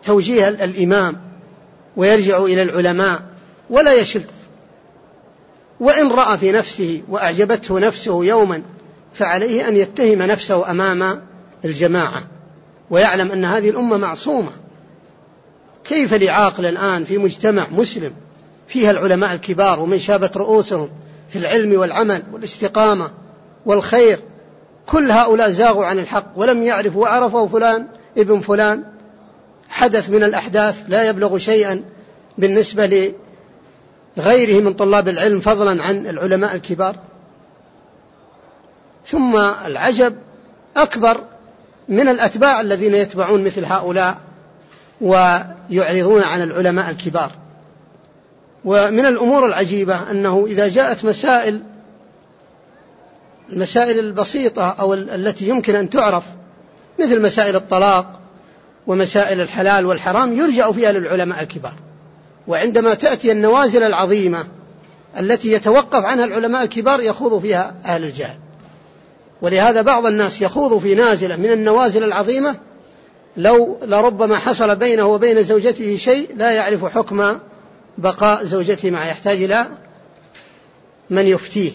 توجيه الإمام ويرجع إلى العلماء ولا يشذ. وإن رأى في نفسه وأعجبته نفسه يوما فعليه أن يتهم نفسه أمام الجماعة ويعلم أن هذه الأمة معصومة. كيف لعاقل الآن في مجتمع مسلم فيها العلماء الكبار ومن شابت رؤوسهم في العلم والعمل والاستقامة والخير، كل هؤلاء زاغوا عن الحق ولم يعرفوا وعرفوا فلان ابن فلان حدث من الأحداث لا يبلغ شيئا بالنسبة لغيره من طلاب العلم فضلا عن العلماء الكبار. ثم العجب أكبر من الأتباع الذين يتبعون مثل هؤلاء ويعرضون عن العلماء الكبار. ومن الأمور العجيبة أنه إذا جاءت مسائل المسائل البسيطة أو التي يمكن أن تعرف مثل مسائل الطلاق ومسائل الحلال والحرام يرجع فيها للعلماء الكبار، وعندما تأتي النوازل العظيمة التي يتوقف عنها العلماء الكبار يخوض فيها أهل الجهل. ولهذا بعض الناس يخوض في نازلة من النوازل العظيمة لو لربما حصل بينه وبين زوجته شيء لا يعرف حكم بقاء زوجته معه، يحتاج إلى من يفتيه.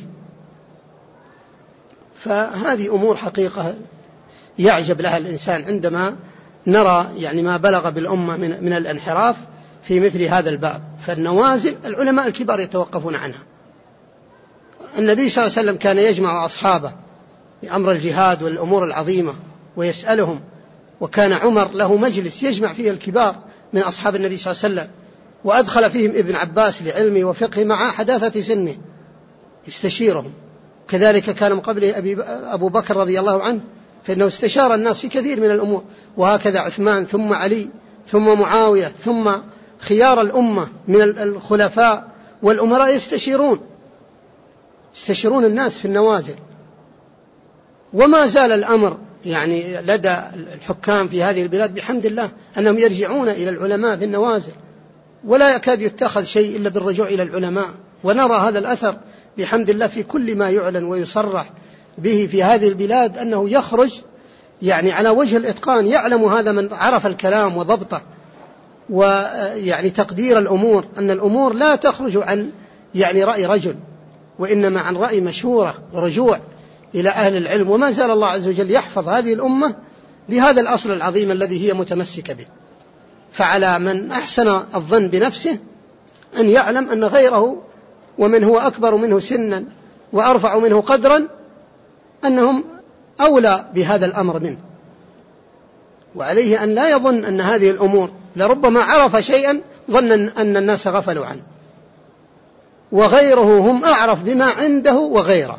فهذه أمور حقيقة يعجب لها الإنسان عندما نرى يعني ما بلغ بالأمة من, من الانحراف في مثل هذا الباب. فالنوازل العلماء الكبار يتوقفون عنها. النبي صلى الله عليه وسلم كان يجمع أصحابه لأمر الجهاد والأمور العظيمة ويسألهم، وكان عمر له مجلس يجمع فيه الكبار من أصحاب النبي صلى الله عليه وسلم، وأدخل فيهم ابن عباس لعلمه وفقه مع حداثة سنه يستشيرهم. كذلك كان من قبله أبو بكر رضي الله عنه فإنه استشار الناس في كثير من الأمور، وهكذا عثمان ثم علي ثم معاوية ثم خيار الأمة من الخلفاء والأمراء يستشيرون يستشيرون الناس في النوازل. وما زال الأمر يعني لدى الحكام في هذه البلاد بحمد الله أنهم يرجعون إلى العلماء في النوازل، ولا يكاد يتخذ شيء إلا بالرجوع إلى العلماء. ونرى هذا الأثر بحمد الله في كل ما يعلن ويصرح به في هذه البلاد أنه يخرج يعني على وجه الإتقان. يعلم هذا من عرف الكلام وضبطه ويعني تقدير الأمور، أن الأمور لا تخرج عن يعني رأي رجل، وإنما عن رأي مشورة ورجوع إلى أهل العلم. وما زال الله عز وجل يحفظ هذه الأمة بهذا الأصل العظيم الذي هي متمسكة به. فعلى من أحسن الظن بنفسه أن يعلم أن غيره ومن هو أكبر منه سنا وأرفع منه قدرا أنهم أولى بهذا الأمر منه، وعليه أن لا يظن أن هذه الأمور لربما عرف شيئا ظن أن الناس غفلوا عنه، وغيره هم أعرف بما عنده وغيره،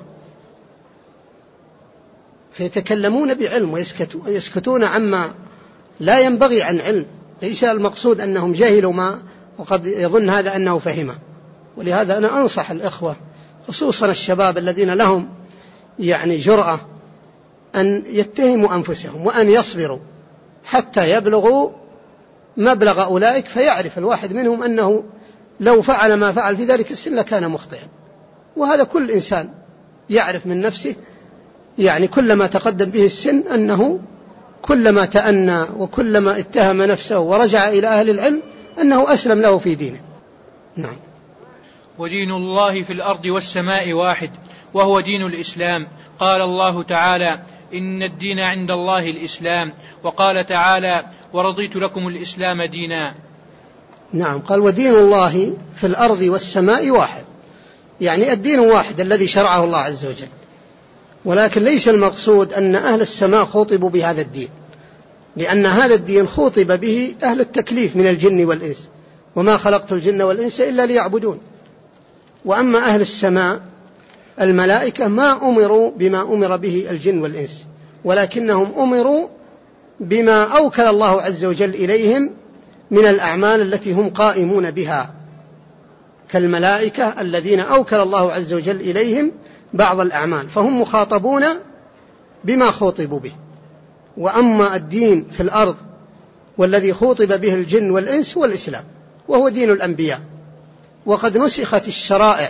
فيتكلمون بعلم ويسكتون عما لا ينبغي عن علم. ليس المقصود أنهم جاهلوا ما وقد يظن هذا أنه فهمه. ولهذا أنا أنصح الإخوة خصوصا الشباب الذين لهم يعني جرأة أن يتهموا أنفسهم وأن يصبروا حتى يبلغوا مبلغ أولئك، فيعرف الواحد منهم أنه لو فعل ما فعل في ذلك السن لكان مخطئا. وهذا كل إنسان يعرف من نفسه يعني كلما تقدم به السن أنه كلما تأنى وكلما اتهم نفسه ورجع إلى أهل العلم أنه أسلم له في دينه. نعم. ودين الله في الأرض والسماء واحد وهو دين الإسلام. قال الله تعالى: إن الدين عند الله الإسلام. وقال تعالى: ورضيت لكم الإسلام دينا. نعم. قال ودين الله في الأرض والسماء واحد، يعني الدين واحد الذي شرعه الله عز وجل. ولكن ليس المقصود أن أهل السماء خوطبوا بهذا الدين، لأن هذا الدين خوطب به أهل التكليف من الجن والإنس، وما خلقت الجن والإنس إلا ليعبدون. وأما أهل السماء الملائكة ما أمروا بما أمر به الجن والإنس، ولكنهم أمروا بما أوكل الله عز وجل إليهم من الأعمال التي هم قائمون بها، كالملائكة الذين أوكل الله عز وجل إليهم بعض الأعمال، فهم مخاطبون بما خوطبوا به. وأما الدين في الأرض والذي خوطب به الجن والإنس هو الإسلام، وهو دين الأنبياء. وقد نسخت الشرائع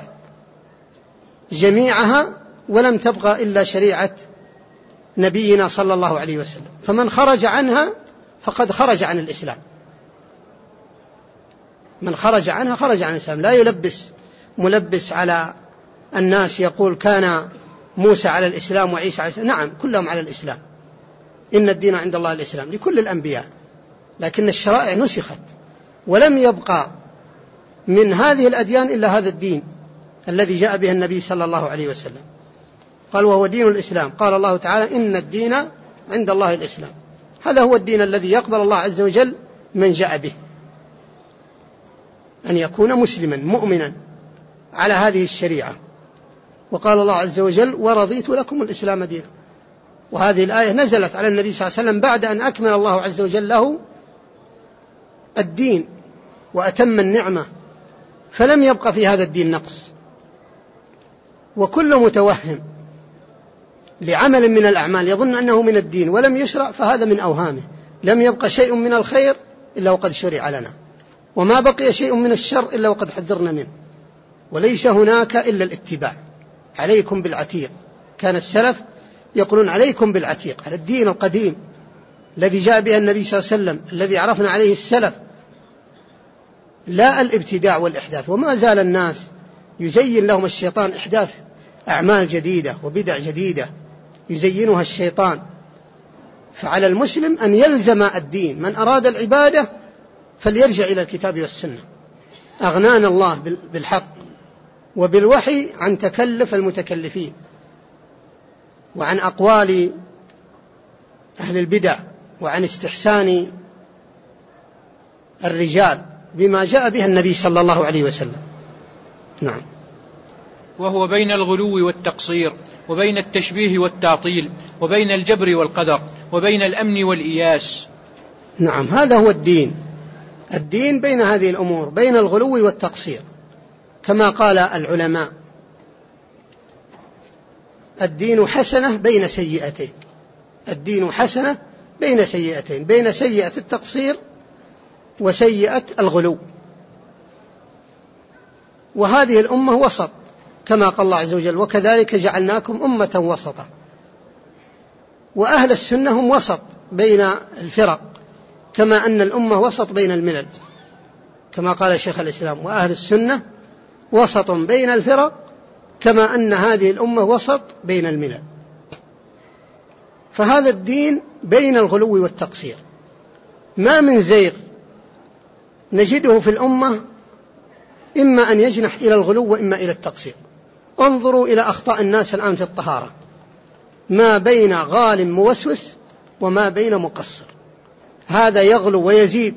جميعها ولم تبقى إلا شريعة نبينا صلى الله عليه وسلم، فمن خرج عنها فقد خرج عن الإسلام. من خرج عنها خرج عن الإسلام. لا يلبس ملبس على الناس يقول كان موسى على الإسلام وعيسى على الإسلام. نعم، كلهم على الإسلام، إن الدين عند الله الإسلام لكل الأنبياء، لكن الشرائع نسخت ولم يبقى من هذه الأديان إلا هذا الدين الذي جاء به النبي صلى الله عليه وسلم. قال وهو دين الإسلام. قال الله تعالى إن الدين عند الله الإسلام. هذا هو الدين الذي يقبل الله عز وجل من جاء به، أن يكون مسلما مؤمنا على هذه الشريعة. وقال الله عز وجل ورضيت لكم الإسلام دينا. وهذه الآية نزلت على النبي صلى الله عليه وسلم بعد أن أكمل الله عز وجل له الدين وأتم النعمة، فلم يبقى في هذا الدين نقص. وكل متوهم لعمل من الأعمال يظن أنه من الدين ولم يشرع فهذا من أوهامه. لم يبقى شيء من الخير إلا وقد شرع لنا، وما بقي شيء من الشر إلا وقد حذرنا منه، وليس هناك إلا الاتباع. عليكم بالعتيق، كان السلف يقولون عليكم بالعتيق، على الدين القديم الذي جاء به النبي صلى الله عليه وسلم، الذي عرفنا عليه السلف، لا الابتداع والإحداث. وما زال الناس يزين لهم الشيطان إحداث أعمال جديدة وبدع جديدة يزينها الشيطان. فعلى المسلم أن يلزم الدين. من أراد العبادة فليرجع إلى الكتاب والسنة. أغنانا الله بالحق وبالوحي عن تكلف المتكلفين وعن أقوال أهل البدع وعن استحسان الرجال بما جاء به النبي صلى الله عليه وسلم. نعم. وهو بين الغلو والتقصير، وبين التشبيه والتعطيل، وبين الجبر والقدر، وبين الأمن والإياس. نعم، هذا هو الدين. الدين بين هذه الأمور، بين الغلو والتقصير، كما قال العلماء الدين حسنة بين سيئتين. الدين حسنة بين سيئتين، بين سيئة التقصير وسيئة الغلو. وهذه الأمة وسط، كما قال الله عز وجل وكذلك جعلناكم أمة وسطا. وأهل السنة هم وسط بين الفرق، كما أن الأمة وسط بين الملل، كما قال شيخ الإسلام وأهل السنة وسط بين الفرق، كما أن هذه الأمة وسط بين الملل. فهذا الدين بين الغلو والتقصير، ما من زيغ نجده في الأمة إما أن يجنح إلى الغلو وإما إلى التقصير. انظروا إلى أخطاء الناس الآن في الطهارة، ما بين غال موسوس وما بين مقصر. هذا يغلو ويزيد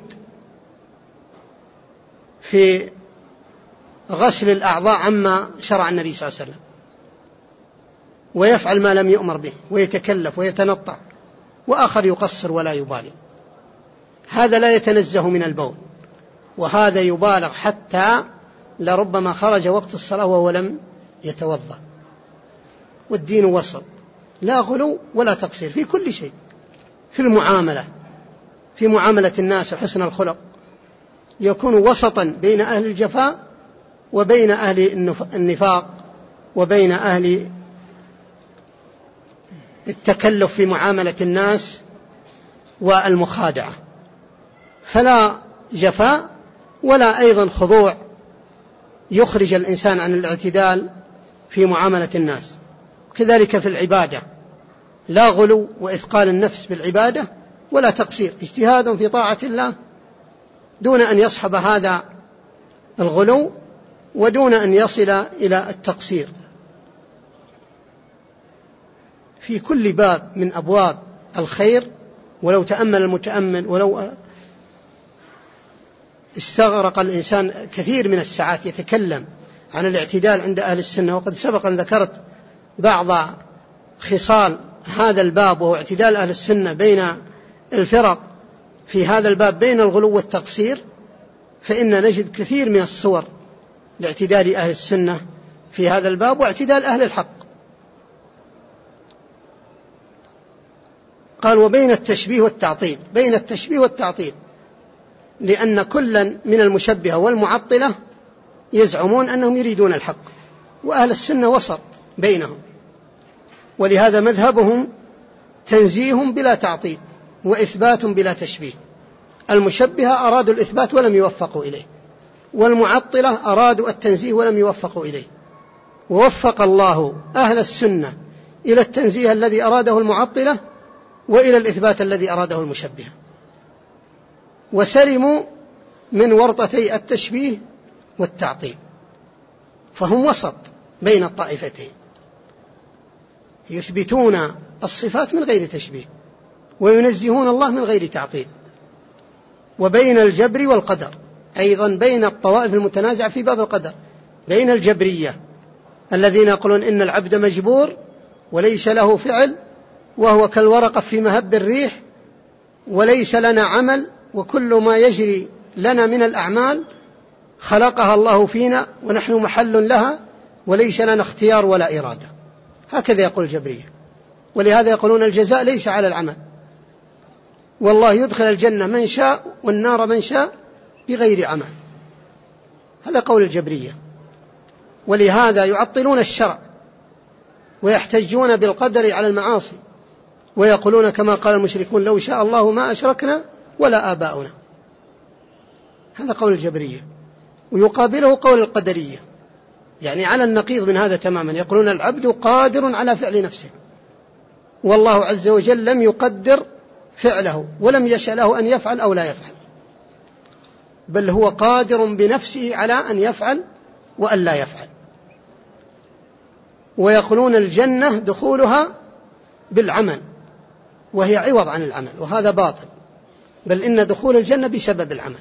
في غسل الأعضاء عما شرع النبي صلى الله عليه وسلم، ويفعل ما لم يؤمر به ويتكلف ويتنطع، وآخر يقصر ولا يبالي. هذا لا يتنزه من البول، وهذا يبالغ حتى لربما خرج وقت الصلاة وهو لم يتوضأ. والدين وسط، لا غلو ولا تقصير في كل شيء، في المعاملة، في معاملة الناس وحسن الخلق يكون وسطا بين أهل الجفاء وبين أهل النفاق وبين أهل التكلف في معاملة الناس والمخادعة. فلا جفاء ولا أيضا خضوع يخرج الإنسان عن الاعتدال في معاملة الناس. كذلك في العبادة، لا غلو وإثقال النفس بالعبادة ولا تقصير، اجتهاد في طاعة الله دون أن يصحب هذا الغلو ودون أن يصل إلى التقصير. في كل باب من أبواب الخير، ولو تأمل المتأمل، ولو استغرق الإنسان كثير من الساعات يتكلم عن الاعتدال عند أهل السنة، وقد سبق أن ذكرت بعض خصال هذا الباب، وهو اعتدال أهل السنة بين الفرق في هذا الباب بين الغلو والتقصير، فإن نجد كثير من الصور لاعتدال أهل السنة في هذا الباب واعتدال أهل الحق. قال وبين التشبيه والتعطيل، بين التشبيه والتعطيل، لأن كلا من المشبهة والمعطلة يزعمون أنهم يريدون الحق، وأهل السنة وسط بينهم، ولهذا مذهبهم تنزيه بلا تعطيل وإثبات بلا تشبيه. المشبهة أرادوا الإثبات ولم يوفقوا إليه، والمعطلة أرادوا التنزيه ولم يوفقوا إليه. ووفق الله أهل السنة إلى التنزيه الذي أراده المعطلة وإلى الإثبات الذي أراده المشبهة، وسلموا من ورطتي التشبيه والتعطيل، فهم وسط بين الطائفتين، يثبتون الصفات من غير تشبيه وينزهون الله من غير تعطيل. وبين الجبر والقدر أيضا، بين الطوائف المتنازع في باب القدر، بين الجبرية الذين يقولون إن العبد مجبور وليس له فعل وهو كالورقة في مهب الريح وليس لنا عمل، وكل ما يجري لنا من الأعمال خلقها الله فينا ونحن محل لها وليس لنا اختيار ولا إرادة. هكذا يقول الجبرية، ولهذا يقولون الجزاء ليس على العمل، والله يدخل الجنة من شاء والنار من شاء بغير عمل. هذا قول الجبرية. ولهذا يعطلون الشرع ويحتجون بالقدر على المعاصي ويقولون كما قال المشركون لو شاء الله ما أشركنا ولا آباؤنا. هذا قول الجبرية. ويقابله قول القدرية، يعني على النقيض من هذا تماما، يقولون العبد قادر على فعل نفسه، والله عز وجل لم يقدر فعله ولم يشأ له أن يفعل أو لا يفعل، بل هو قادر بنفسه على أن يفعل وأن لا يفعل. ويقولون الجنة دخولها بالعمل وهي عوض عن العمل، وهذا باطل، بل إن دخول الجنة بسبب العمل.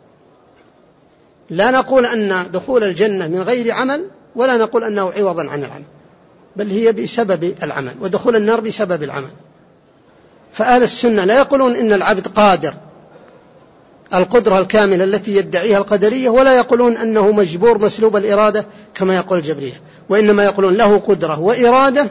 لا نقول أن دخول الجنة من غير عمل ولا نقول أنه عوضا عن العمل، بل هي بسبب العمل، ودخول النار بسبب العمل. فأهل السنة لا يقولون إن العبد قادر القدرة الكاملة التي يدعيها القدرية، ولا يقولون أنه مجبور مسلوب الإرادة كما يقول الجبرية، وإنما يقولون له قدرة وإرادة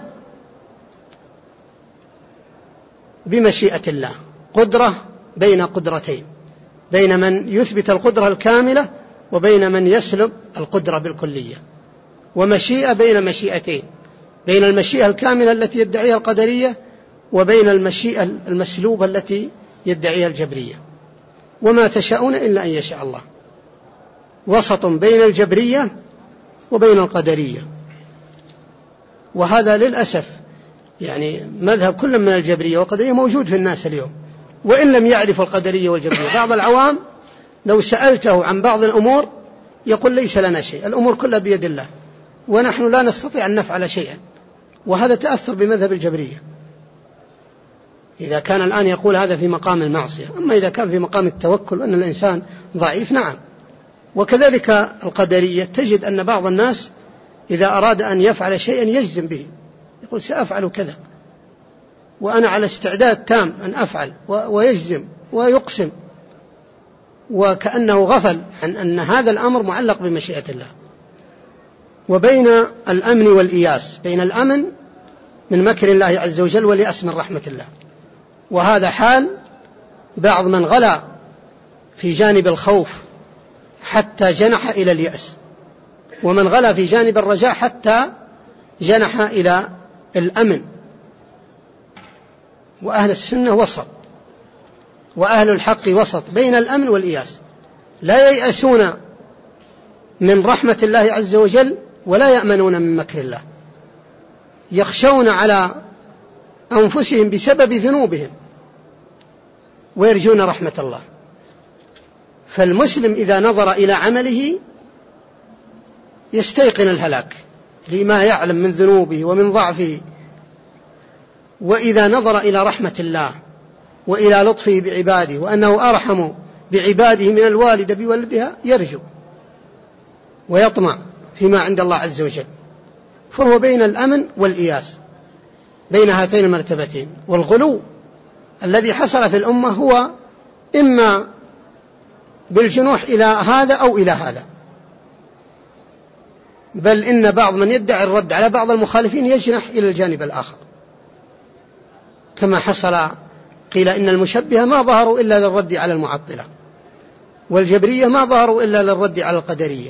بمشيئة الله، قدرة بين قدرتين، بين من يثبت القدرة الكاملة وبين من يسلب القدرة بالكلية، ومشيئة بين مشيئتين، بين المشيئة الكاملة التي يدعيها القدرية وبين المشيئة المسلوبة التي يدعيها الجبرية. وما تشاءون إلا أن يشاء الله، وسط بين الجبرية وبين القدرية. وهذا للأسف يعني مذهب كل من الجبرية والقدرية موجود في الناس اليوم، وإن لم يعرف القدرية والجبرية. بعض العوام لو سألته عن بعض الأمور يقول ليس لنا شيء، الأمور كلها بيد الله ونحن لا نستطيع أن نفعل شيئا، وهذا تأثر بمذهب الجبرية إذا كان الآن يقول هذا في مقام المعصية. أما إذا كان في مقام التوكل وأن الإنسان ضعيف، نعم. وكذلك القدرية تجد أن بعض الناس إذا أراد أن يفعل شيئا يجزم به، يقول سأفعل كذا وأنا على استعداد تام أن أفعل، ويجزم ويقسم، وكأنه غفل عن أن هذا الأمر معلق بمشيئة الله. وبين الأمن والإياس، بين الأمن من مكر الله عز وجل واليأس من رحمة الله، وهذا حال بعض من غلا في جانب الخوف حتى جنح إلى اليأس، ومن غلا في جانب الرجاء حتى جنح إلى الأمن. وأهل السنة وسط، وأهل الحق وسط بين الأمن والإياس، لا ييأسون من رحمة الله عز وجل ولا يأمنون من مكر الله، يخشون على أنفسهم بسبب ذنوبهم ويرجون رحمة الله. فالمسلم إذا نظر إلى عمله يستيقن الهلاك لما يعلم من ذنوبه ومن ضعفه، وإذا نظر إلى رحمة الله وإلى لطفه بعباده وأنه أرحم بعباده من الوالد بولدها يرجو ويطمع فيما عند الله عز وجل. فهو بين الأمن والإياس، بين هاتين المرتبتين. والغلو الذي حصل في الأمة هو إما بالجنوح إلى هذا أو إلى هذا، بل إن بعض من يدعي الرد على بعض المخالفين يجنح إلى الجانب الآخر، كما حصل قيل إن المشبهة ما ظهروا إلا للرد على المعطلة، والجبرية ما ظهروا إلا للرد على القدرية.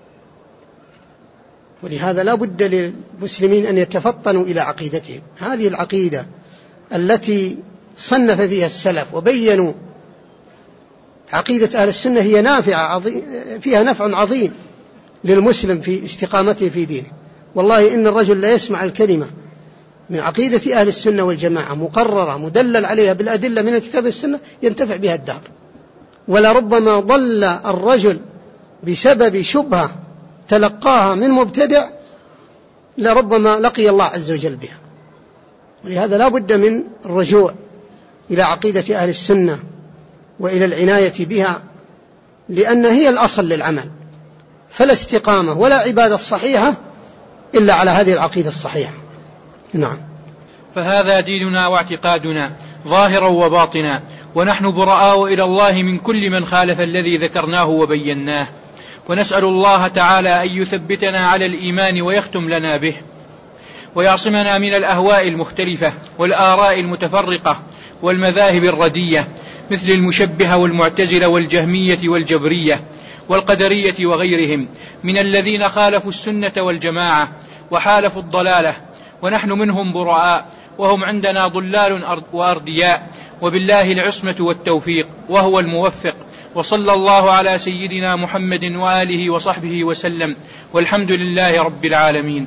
ولهذا لا بد للمسلمين أن يتفطنوا إلى عقيدتهم، هذه العقيدة التي صنف فيها السلف وبينوا عقيدة أهل السنة هي نافعة عظيم، فيها نفع عظيم للمسلم في استقامته في دينه، والله إن الرجل لا يسمع الكلمة من عقيدة أهل السنة والجماعة مقررة مدلل عليها بالأدلة من الكتاب والسنة ينتفع بها الدهر، ولربما ضل الرجل بسبب شبهة تلقاها من مبتدع لربما لقي الله عز وجل بها. ولهذا لا بد من الرجوع إلى عقيدة أهل السنة وإلى العناية بها، لأن هي الأصل للعمل، فلا استقامة ولا عبادة صحيحة إلا على هذه العقيدة الصحيحة. نعم. فهذا ديننا واعتقادنا ظاهرا وباطنا، ونحن براء إلى الله من كل من خالف الذي ذكرناه وبيناه، ونسأل الله تعالى أن يثبتنا على الإيمان ويختم لنا به، ويعصمنا من الأهواء المختلفة والآراء المتفرقة والمذاهب الردية مثل المشبهة والمعتزلة والجهمية والجبرية والقدرية وغيرهم من الذين خالفوا السنة والجماعة وحالفوا الضلالة، ونحن منهم براء، وهم عندنا ضلال وأردياء، وبالله العصمة والتوفيق وهو الموفق. وصلى الله على سيدنا محمد وآله وصحبه وسلم، والحمد لله رب العالمين.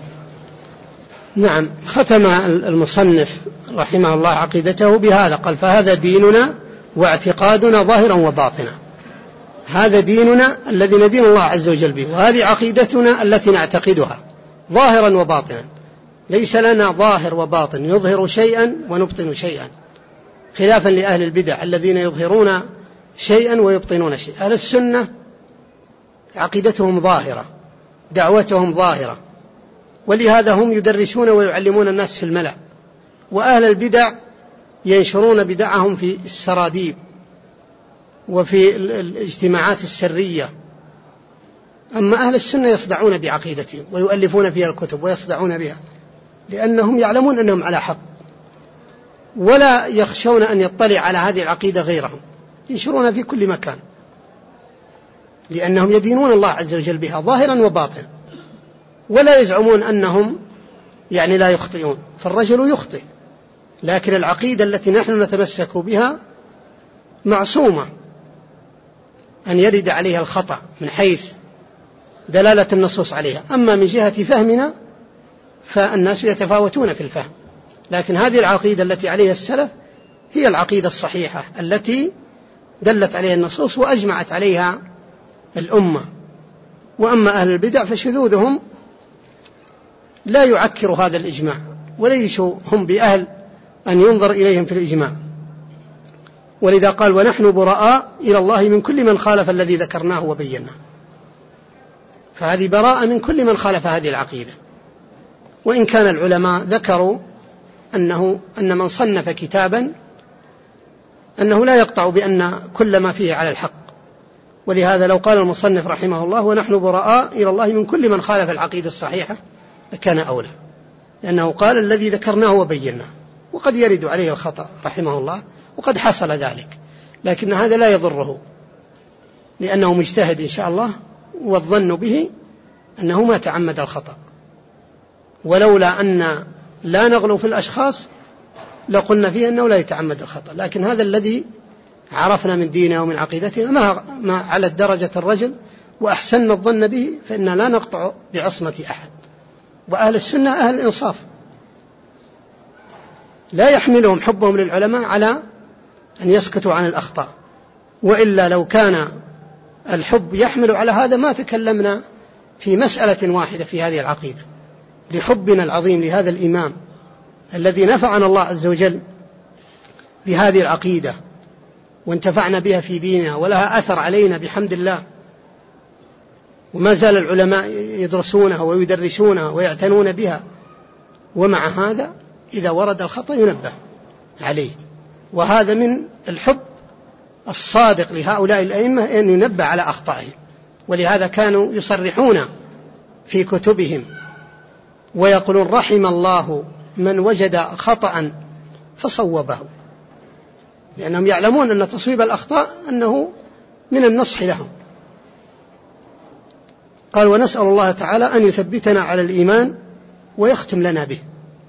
نعم. ختم المصنف رحمه الله عقيدته بهذا، قال فهذا ديننا واعتقادنا ظاهرا وباطنا. هذا ديننا الذي ندين الله عز وجل به، وهذه عقيدتنا التي نعتقدها ظاهرا وباطنا، ليس لنا ظاهر وباطن، يظهر شيئا ونبطن شيئا، خلافا لأهل البدع الذين يظهرون شيئا ويبطنون شيئا. أهل السنة عقيدتهم ظاهرة، دعوتهم ظاهرة، ولهذا هم يدرسون ويعلمون الناس في الملأ، وأهل البدع ينشرون بدعهم في السراديب وفي الاجتماعات السرية. أما أهل السنة يصدعون بعقيدتهم ويؤلفون فيها الكتب ويصدعون بها، لأنهم يعلمون أنهم على حق، ولا يخشون أن يطلع على هذه العقيدة غيرهم، ينشرون في كل مكان، لأنهم يدينون الله عز وجل بها ظاهرا وباطنا، ولا يزعمون أنهم يعني لا يخطئون، فالرجل يخطئ، لكن العقيدة التي نحن نتمسك بها معصومة أن يرد عليها الخطأ من حيث دلالة النصوص عليها. أما من جهة فهمنا فالناس يتفاوتون في الفهم، لكن هذه العقيدة التي عليها السلف هي العقيدة الصحيحة التي دلت عليها النصوص وأجمعت عليها الأمة. وأما أهل البدع فشذوذهم لا يعكر هذا الإجماع، وليسوا هم بأهل أن ينظر إليهم في الإجماع، ولذا قال ونحن براء إلى الله من كل من خالف الذي ذكرناه وبيناه. فهذه براءة من كل من خالف هذه العقيدة. وإن كان العلماء ذكروا أنه أن من صنف كتابا أنه لا يقطع بأن كل ما فيه على الحق، ولهذا لو قال المصنف رحمه الله ونحن براء إلى الله من كل من خالف العقيدة الصحيحة لكان أولى، لأنه قال الذي ذكرناه وبيناه، وقد يرد عليه الخطأ رحمه الله وقد حصل ذلك، لكن هذا لا يضره لأنه مجتهد إن شاء الله، والظن به أنه ما تعمد الخطأ. ولولا أن لا نغلو في الأشخاص لقلنا فيه أنه لا يتعمد الخطأ، لكن هذا الذي عرفنا من دينه ومن عقيدته ما, ما على الدرجة الرجل وأحسن الظن به، فإننا لا نقطع بعصمة أحد. وأهل السنة أهل الإنصاف، لا يحملهم حبهم للعلماء على أن يسكتوا عن الأخطاء، وإلا لو كان الحب يحمل على هذا ما تكلمنا في مسألة واحدة في هذه العقيدة، لحبنا العظيم لهذا الإمام الذي نفعنا الله عز وجل بهذه العقيدة وانتفعنا بها في ديننا ولها أثر علينا بحمد الله، وما زال العلماء يدرسونها ويدرسونها ويعتنون بها، ومع هذا إذا ورد الخطأ ينبه عليه. وهذا من الحب الصادق لهؤلاء الأئمة أن ينبه على أخطائهم، ولهذا كانوا يصرحون في كتبهم ويقولون رحم الله من وجد خطأ فصوبه، لأنهم يعلمون أن تصويب الأخطاء أنه من النصح لهم. قال ونسأل الله تعالى أن يثبتنا على الإيمان ويختم لنا به.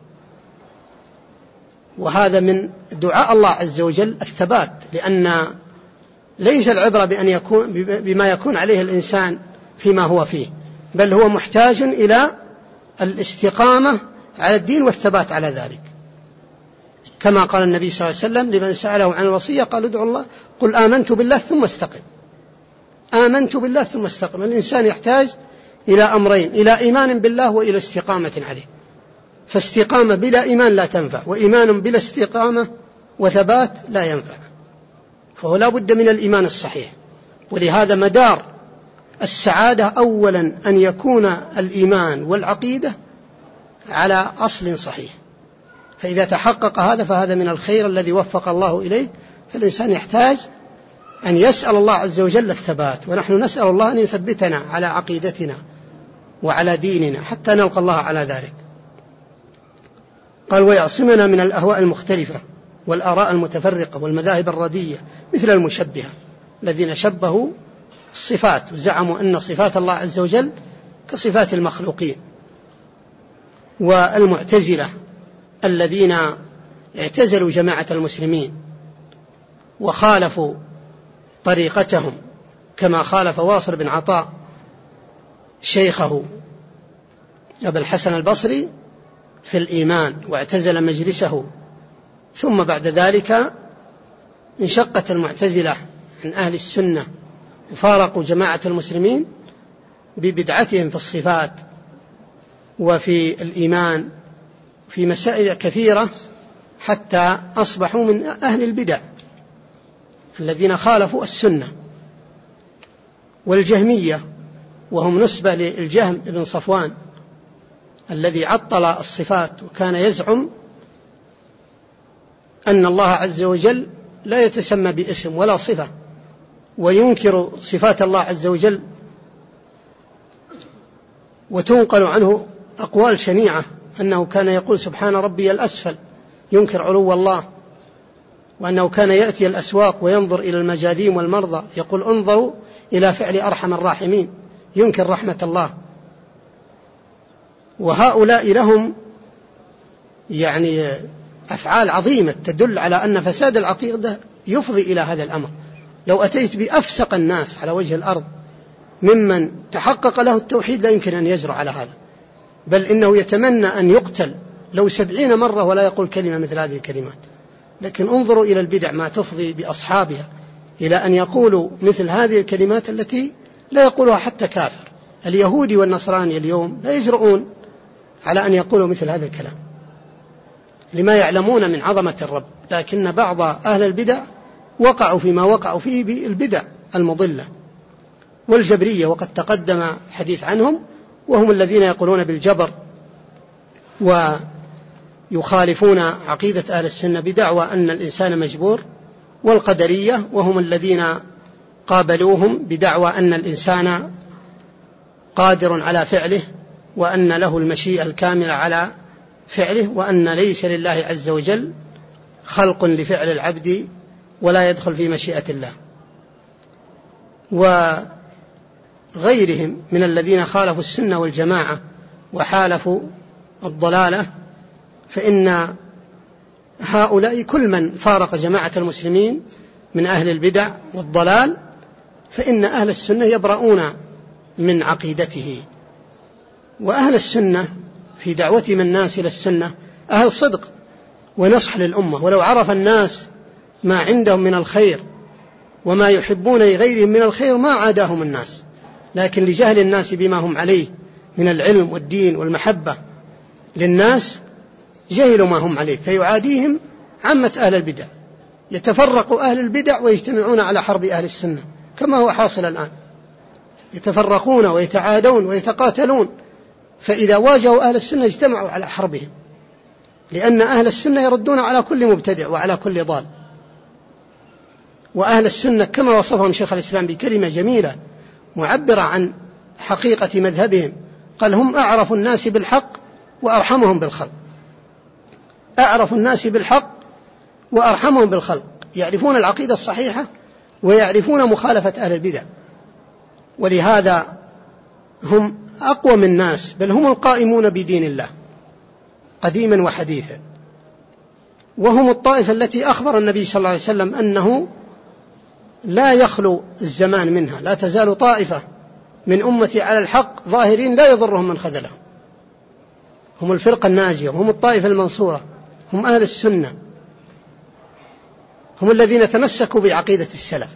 وهذا من دعاء الله عز وجل الثبات، لأن ليس العبرة بأن يكون بما يكون عليه الإنسان فيما هو فيه، بل هو محتاج إلى الاستقامة على الدين والثبات على ذلك، كما قال النبي صلى الله عليه وسلم لمن سأله عن الوصية قال ادعوا الله قل آمنت بالله ثم استقم. آمنت بالله ثم استقم. الإنسان يحتاج إلى أمرين: إلى إيمان بالله وإلى استقامة عليه. فاستقامة بلا إيمان لا تنفع، وإيمان بلا استقامة وثبات لا ينفع. فهو لا بد من الإيمان الصحيح. ولهذا مدار السعادة أولا أن يكون الإيمان والعقيدة على أصل صحيح. فإذا تحقق هذا فهذا من الخير الذي وفق الله إليه. فالإنسان يحتاج أن يسأل الله عز وجل الثبات، ونحن نسأل الله أن يثبتنا على عقيدتنا وعلى ديننا حتى نلقى الله على ذلك. قال: ويعصمنا من الأهواء المختلفة والآراء المتفرقة والمذاهب الردية مثل المشبهة الذين شبهوا الصفات وزعموا أن صفات الله عز وجل كصفات المخلوقين، والمعتزلة الذين اعتزلوا جماعة المسلمين وخالفوا طريقتهم كما خالف واصل بن عطاء شيخه أبا الحسن البصري في الإيمان واعتزل مجلسه. ثم بعد ذلك انشقت المعتزلة عن أهل السنة وفارقوا جماعة المسلمين ببدعتهم في الصفات وفي الإيمان في مسائل كثيرة، حتى أصبحوا من أهل البدع الذين خالفوا السنة. والجهمية وهم نسبة للجهم بن صفوان الذي عطل الصفات وكان يزعم أن الله عز وجل لا يتسمى باسم ولا صفة، وينكر صفات الله عز وجل، وتنقل عنه أقوال شنيعة أنه كان يقول سبحان ربي الأسفل، ينكر علو الله، وأنه كان يأتي الأسواق وينظر إلى المجاذيم والمرضى يقول انظروا إلى فعل أرحم الراحمين، ينكر رحمة الله. وهؤلاء لهم يعني أفعال عظيمة تدل على أن فساد العقيدة يفضي إلى هذا الأمر. لو أتيت بأفسق الناس على وجه الأرض ممن تحقق له التوحيد لا يمكن أن يجرؤ على هذا، بل إنه يتمنى أن يقتل لو سبعين مرة ولا يقول كلمة مثل هذه الكلمات. لكن انظروا إلى البدع ما تفضي بأصحابها إلى أن يقولوا مثل هذه الكلمات التي لا يقولها حتى كافر. اليهودي والنصراني اليوم لا يجرؤون على أن يقولوا مثل هذا الكلام لما يعلمون من عظمة الرب. لكن بعض أهل البدع وقعوا فيما وقعوا فيه بالبدع المضلة. والجبرية وقد تقدم الحديث عنهم، وهم الذين يقولون بالجبر ويخالفون عقيدة أهل السنة بدعوى أن الإنسان مجبور. والقدرية وهم الذين قابلوهم بدعوى أن الإنسان قادر على فعله، وأن له المشيئة الكاملة على فعله، وأن ليس لله عز وجل خلق لفعل العبد ولا يدخل في مشيئة الله. وغيرهم من الذين خالفوا السنة والجماعة وحالفوا الضلالة، فإن هؤلاء كل من فارق جماعة المسلمين من أهل البدع والضلال فإن أهل السنة يبرؤون من عقيدته. وأهل السنة في دعوتهم الناس إلى السنة أهل صدق ونصح للأمة، ولو عرف الناس ما عندهم من الخير وما يحبون لغيرهم من الخير ما عاداهم الناس، لكن لجهل الناس بما هم عليه من العلم والدين والمحبة للناس جهلوا ما هم عليه فيعاديهم عامة أهل البدع. يتفرق أهل البدع ويجتمعون على حرب أهل السنة كما هو حاصل الآن، يتفرقون ويتعادون ويتقاتلون، فإذا واجهوا أهل السنة اجتمعوا على حربهم، لأن أهل السنة يردون على كل مبتدع وعلى كل ضال. وأهل السنة كما وصفهم شيخ الإسلام بكلمة جميلة معبرة عن حقيقة مذهبهم، قال هم أعرف الناس بالحق وأرحمهم بالخلق. أعرف الناس بالحق وأرحمهم بالخلق، يعرفون العقيدة الصحيحة ويعرفون مخالفة أهل البدع، ولهذا هم أقوى من الناس، بل هم القائمون بدين الله قديما وحديثا. وهم الطائفة التي أخبر النبي صلى الله عليه وسلم أنه لا يخلو الزمان منها، لا تزال طائفة من أمتي على الحق ظاهرين لا يضرهم من خذلهم. هم الفرقة الناجية، هم الطائفة المنصورة، هم أهل السنة، هم الذين تمسكوا بعقيدة السلف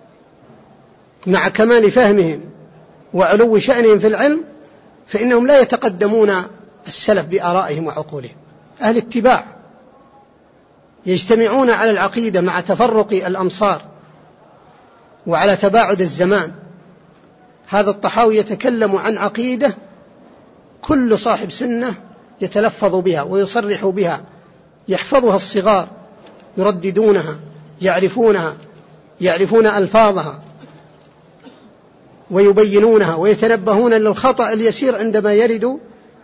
مع كمال فهمهم وعلو شأنهم في العلم، فإنهم لا يتقدمون السلف بآرائهم وعقولهم. أهل اتباع يجتمعون على العقيدة مع تفرق الأمصار وعلى تباعد الزمان. هذا الطحاوي يتكلم عن عقيدة كل صاحب سنة يتلفظ بها ويصرح بها، يحفظها الصغار، يرددونها، يعرفونها، يعرفون ألفاظها ويبينونها، ويتنبهون للخطأ اليسير عندما يرد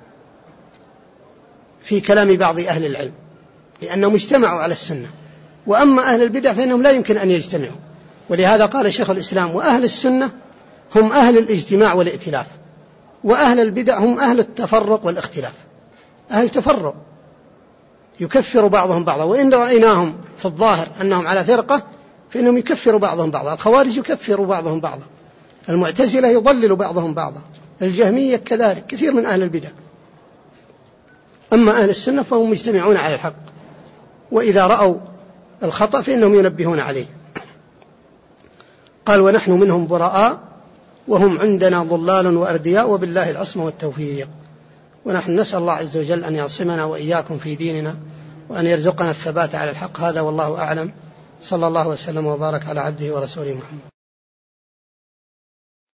في كلام بعض أهل العلم، لأنهم اجتمعوا على السنة. وأما أهل البدع فإنهم لا يمكن أن يجتمعوا، ولهذا قال شيخ الإسلام: وأهل السنة هم أهل الاجتماع والائتلاف، وأهل البدع هم أهل التفرق والاختلاف. أهل التفرق يكفر بعضهم بعضا، وإن رأيناهم في الظاهر أنهم على فرقة فإنهم يكفر بعضهم بعضا. الخوارج يكفر بعضهم بعضا، المعتزلة يضلل بعضهم بعضا، الجهمية كذلك، كثير من أهل البدع. أما أهل السنة فهم مجتمعون على الحق، وإذا رأوا الخطأ فإنهم ينبهون عليه. قال: ونحن منهم براء وهم عندنا ضلال وأردياء وبالله العصمة والتوفيق. ونحن نسأل الله عز وجل أن يعصمنا وإياكم في ديننا، وأن يرزقنا الثبات على الحق. هذا والله أعلم. صلى الله وسلم وبارك على عبده ورسوله محمد.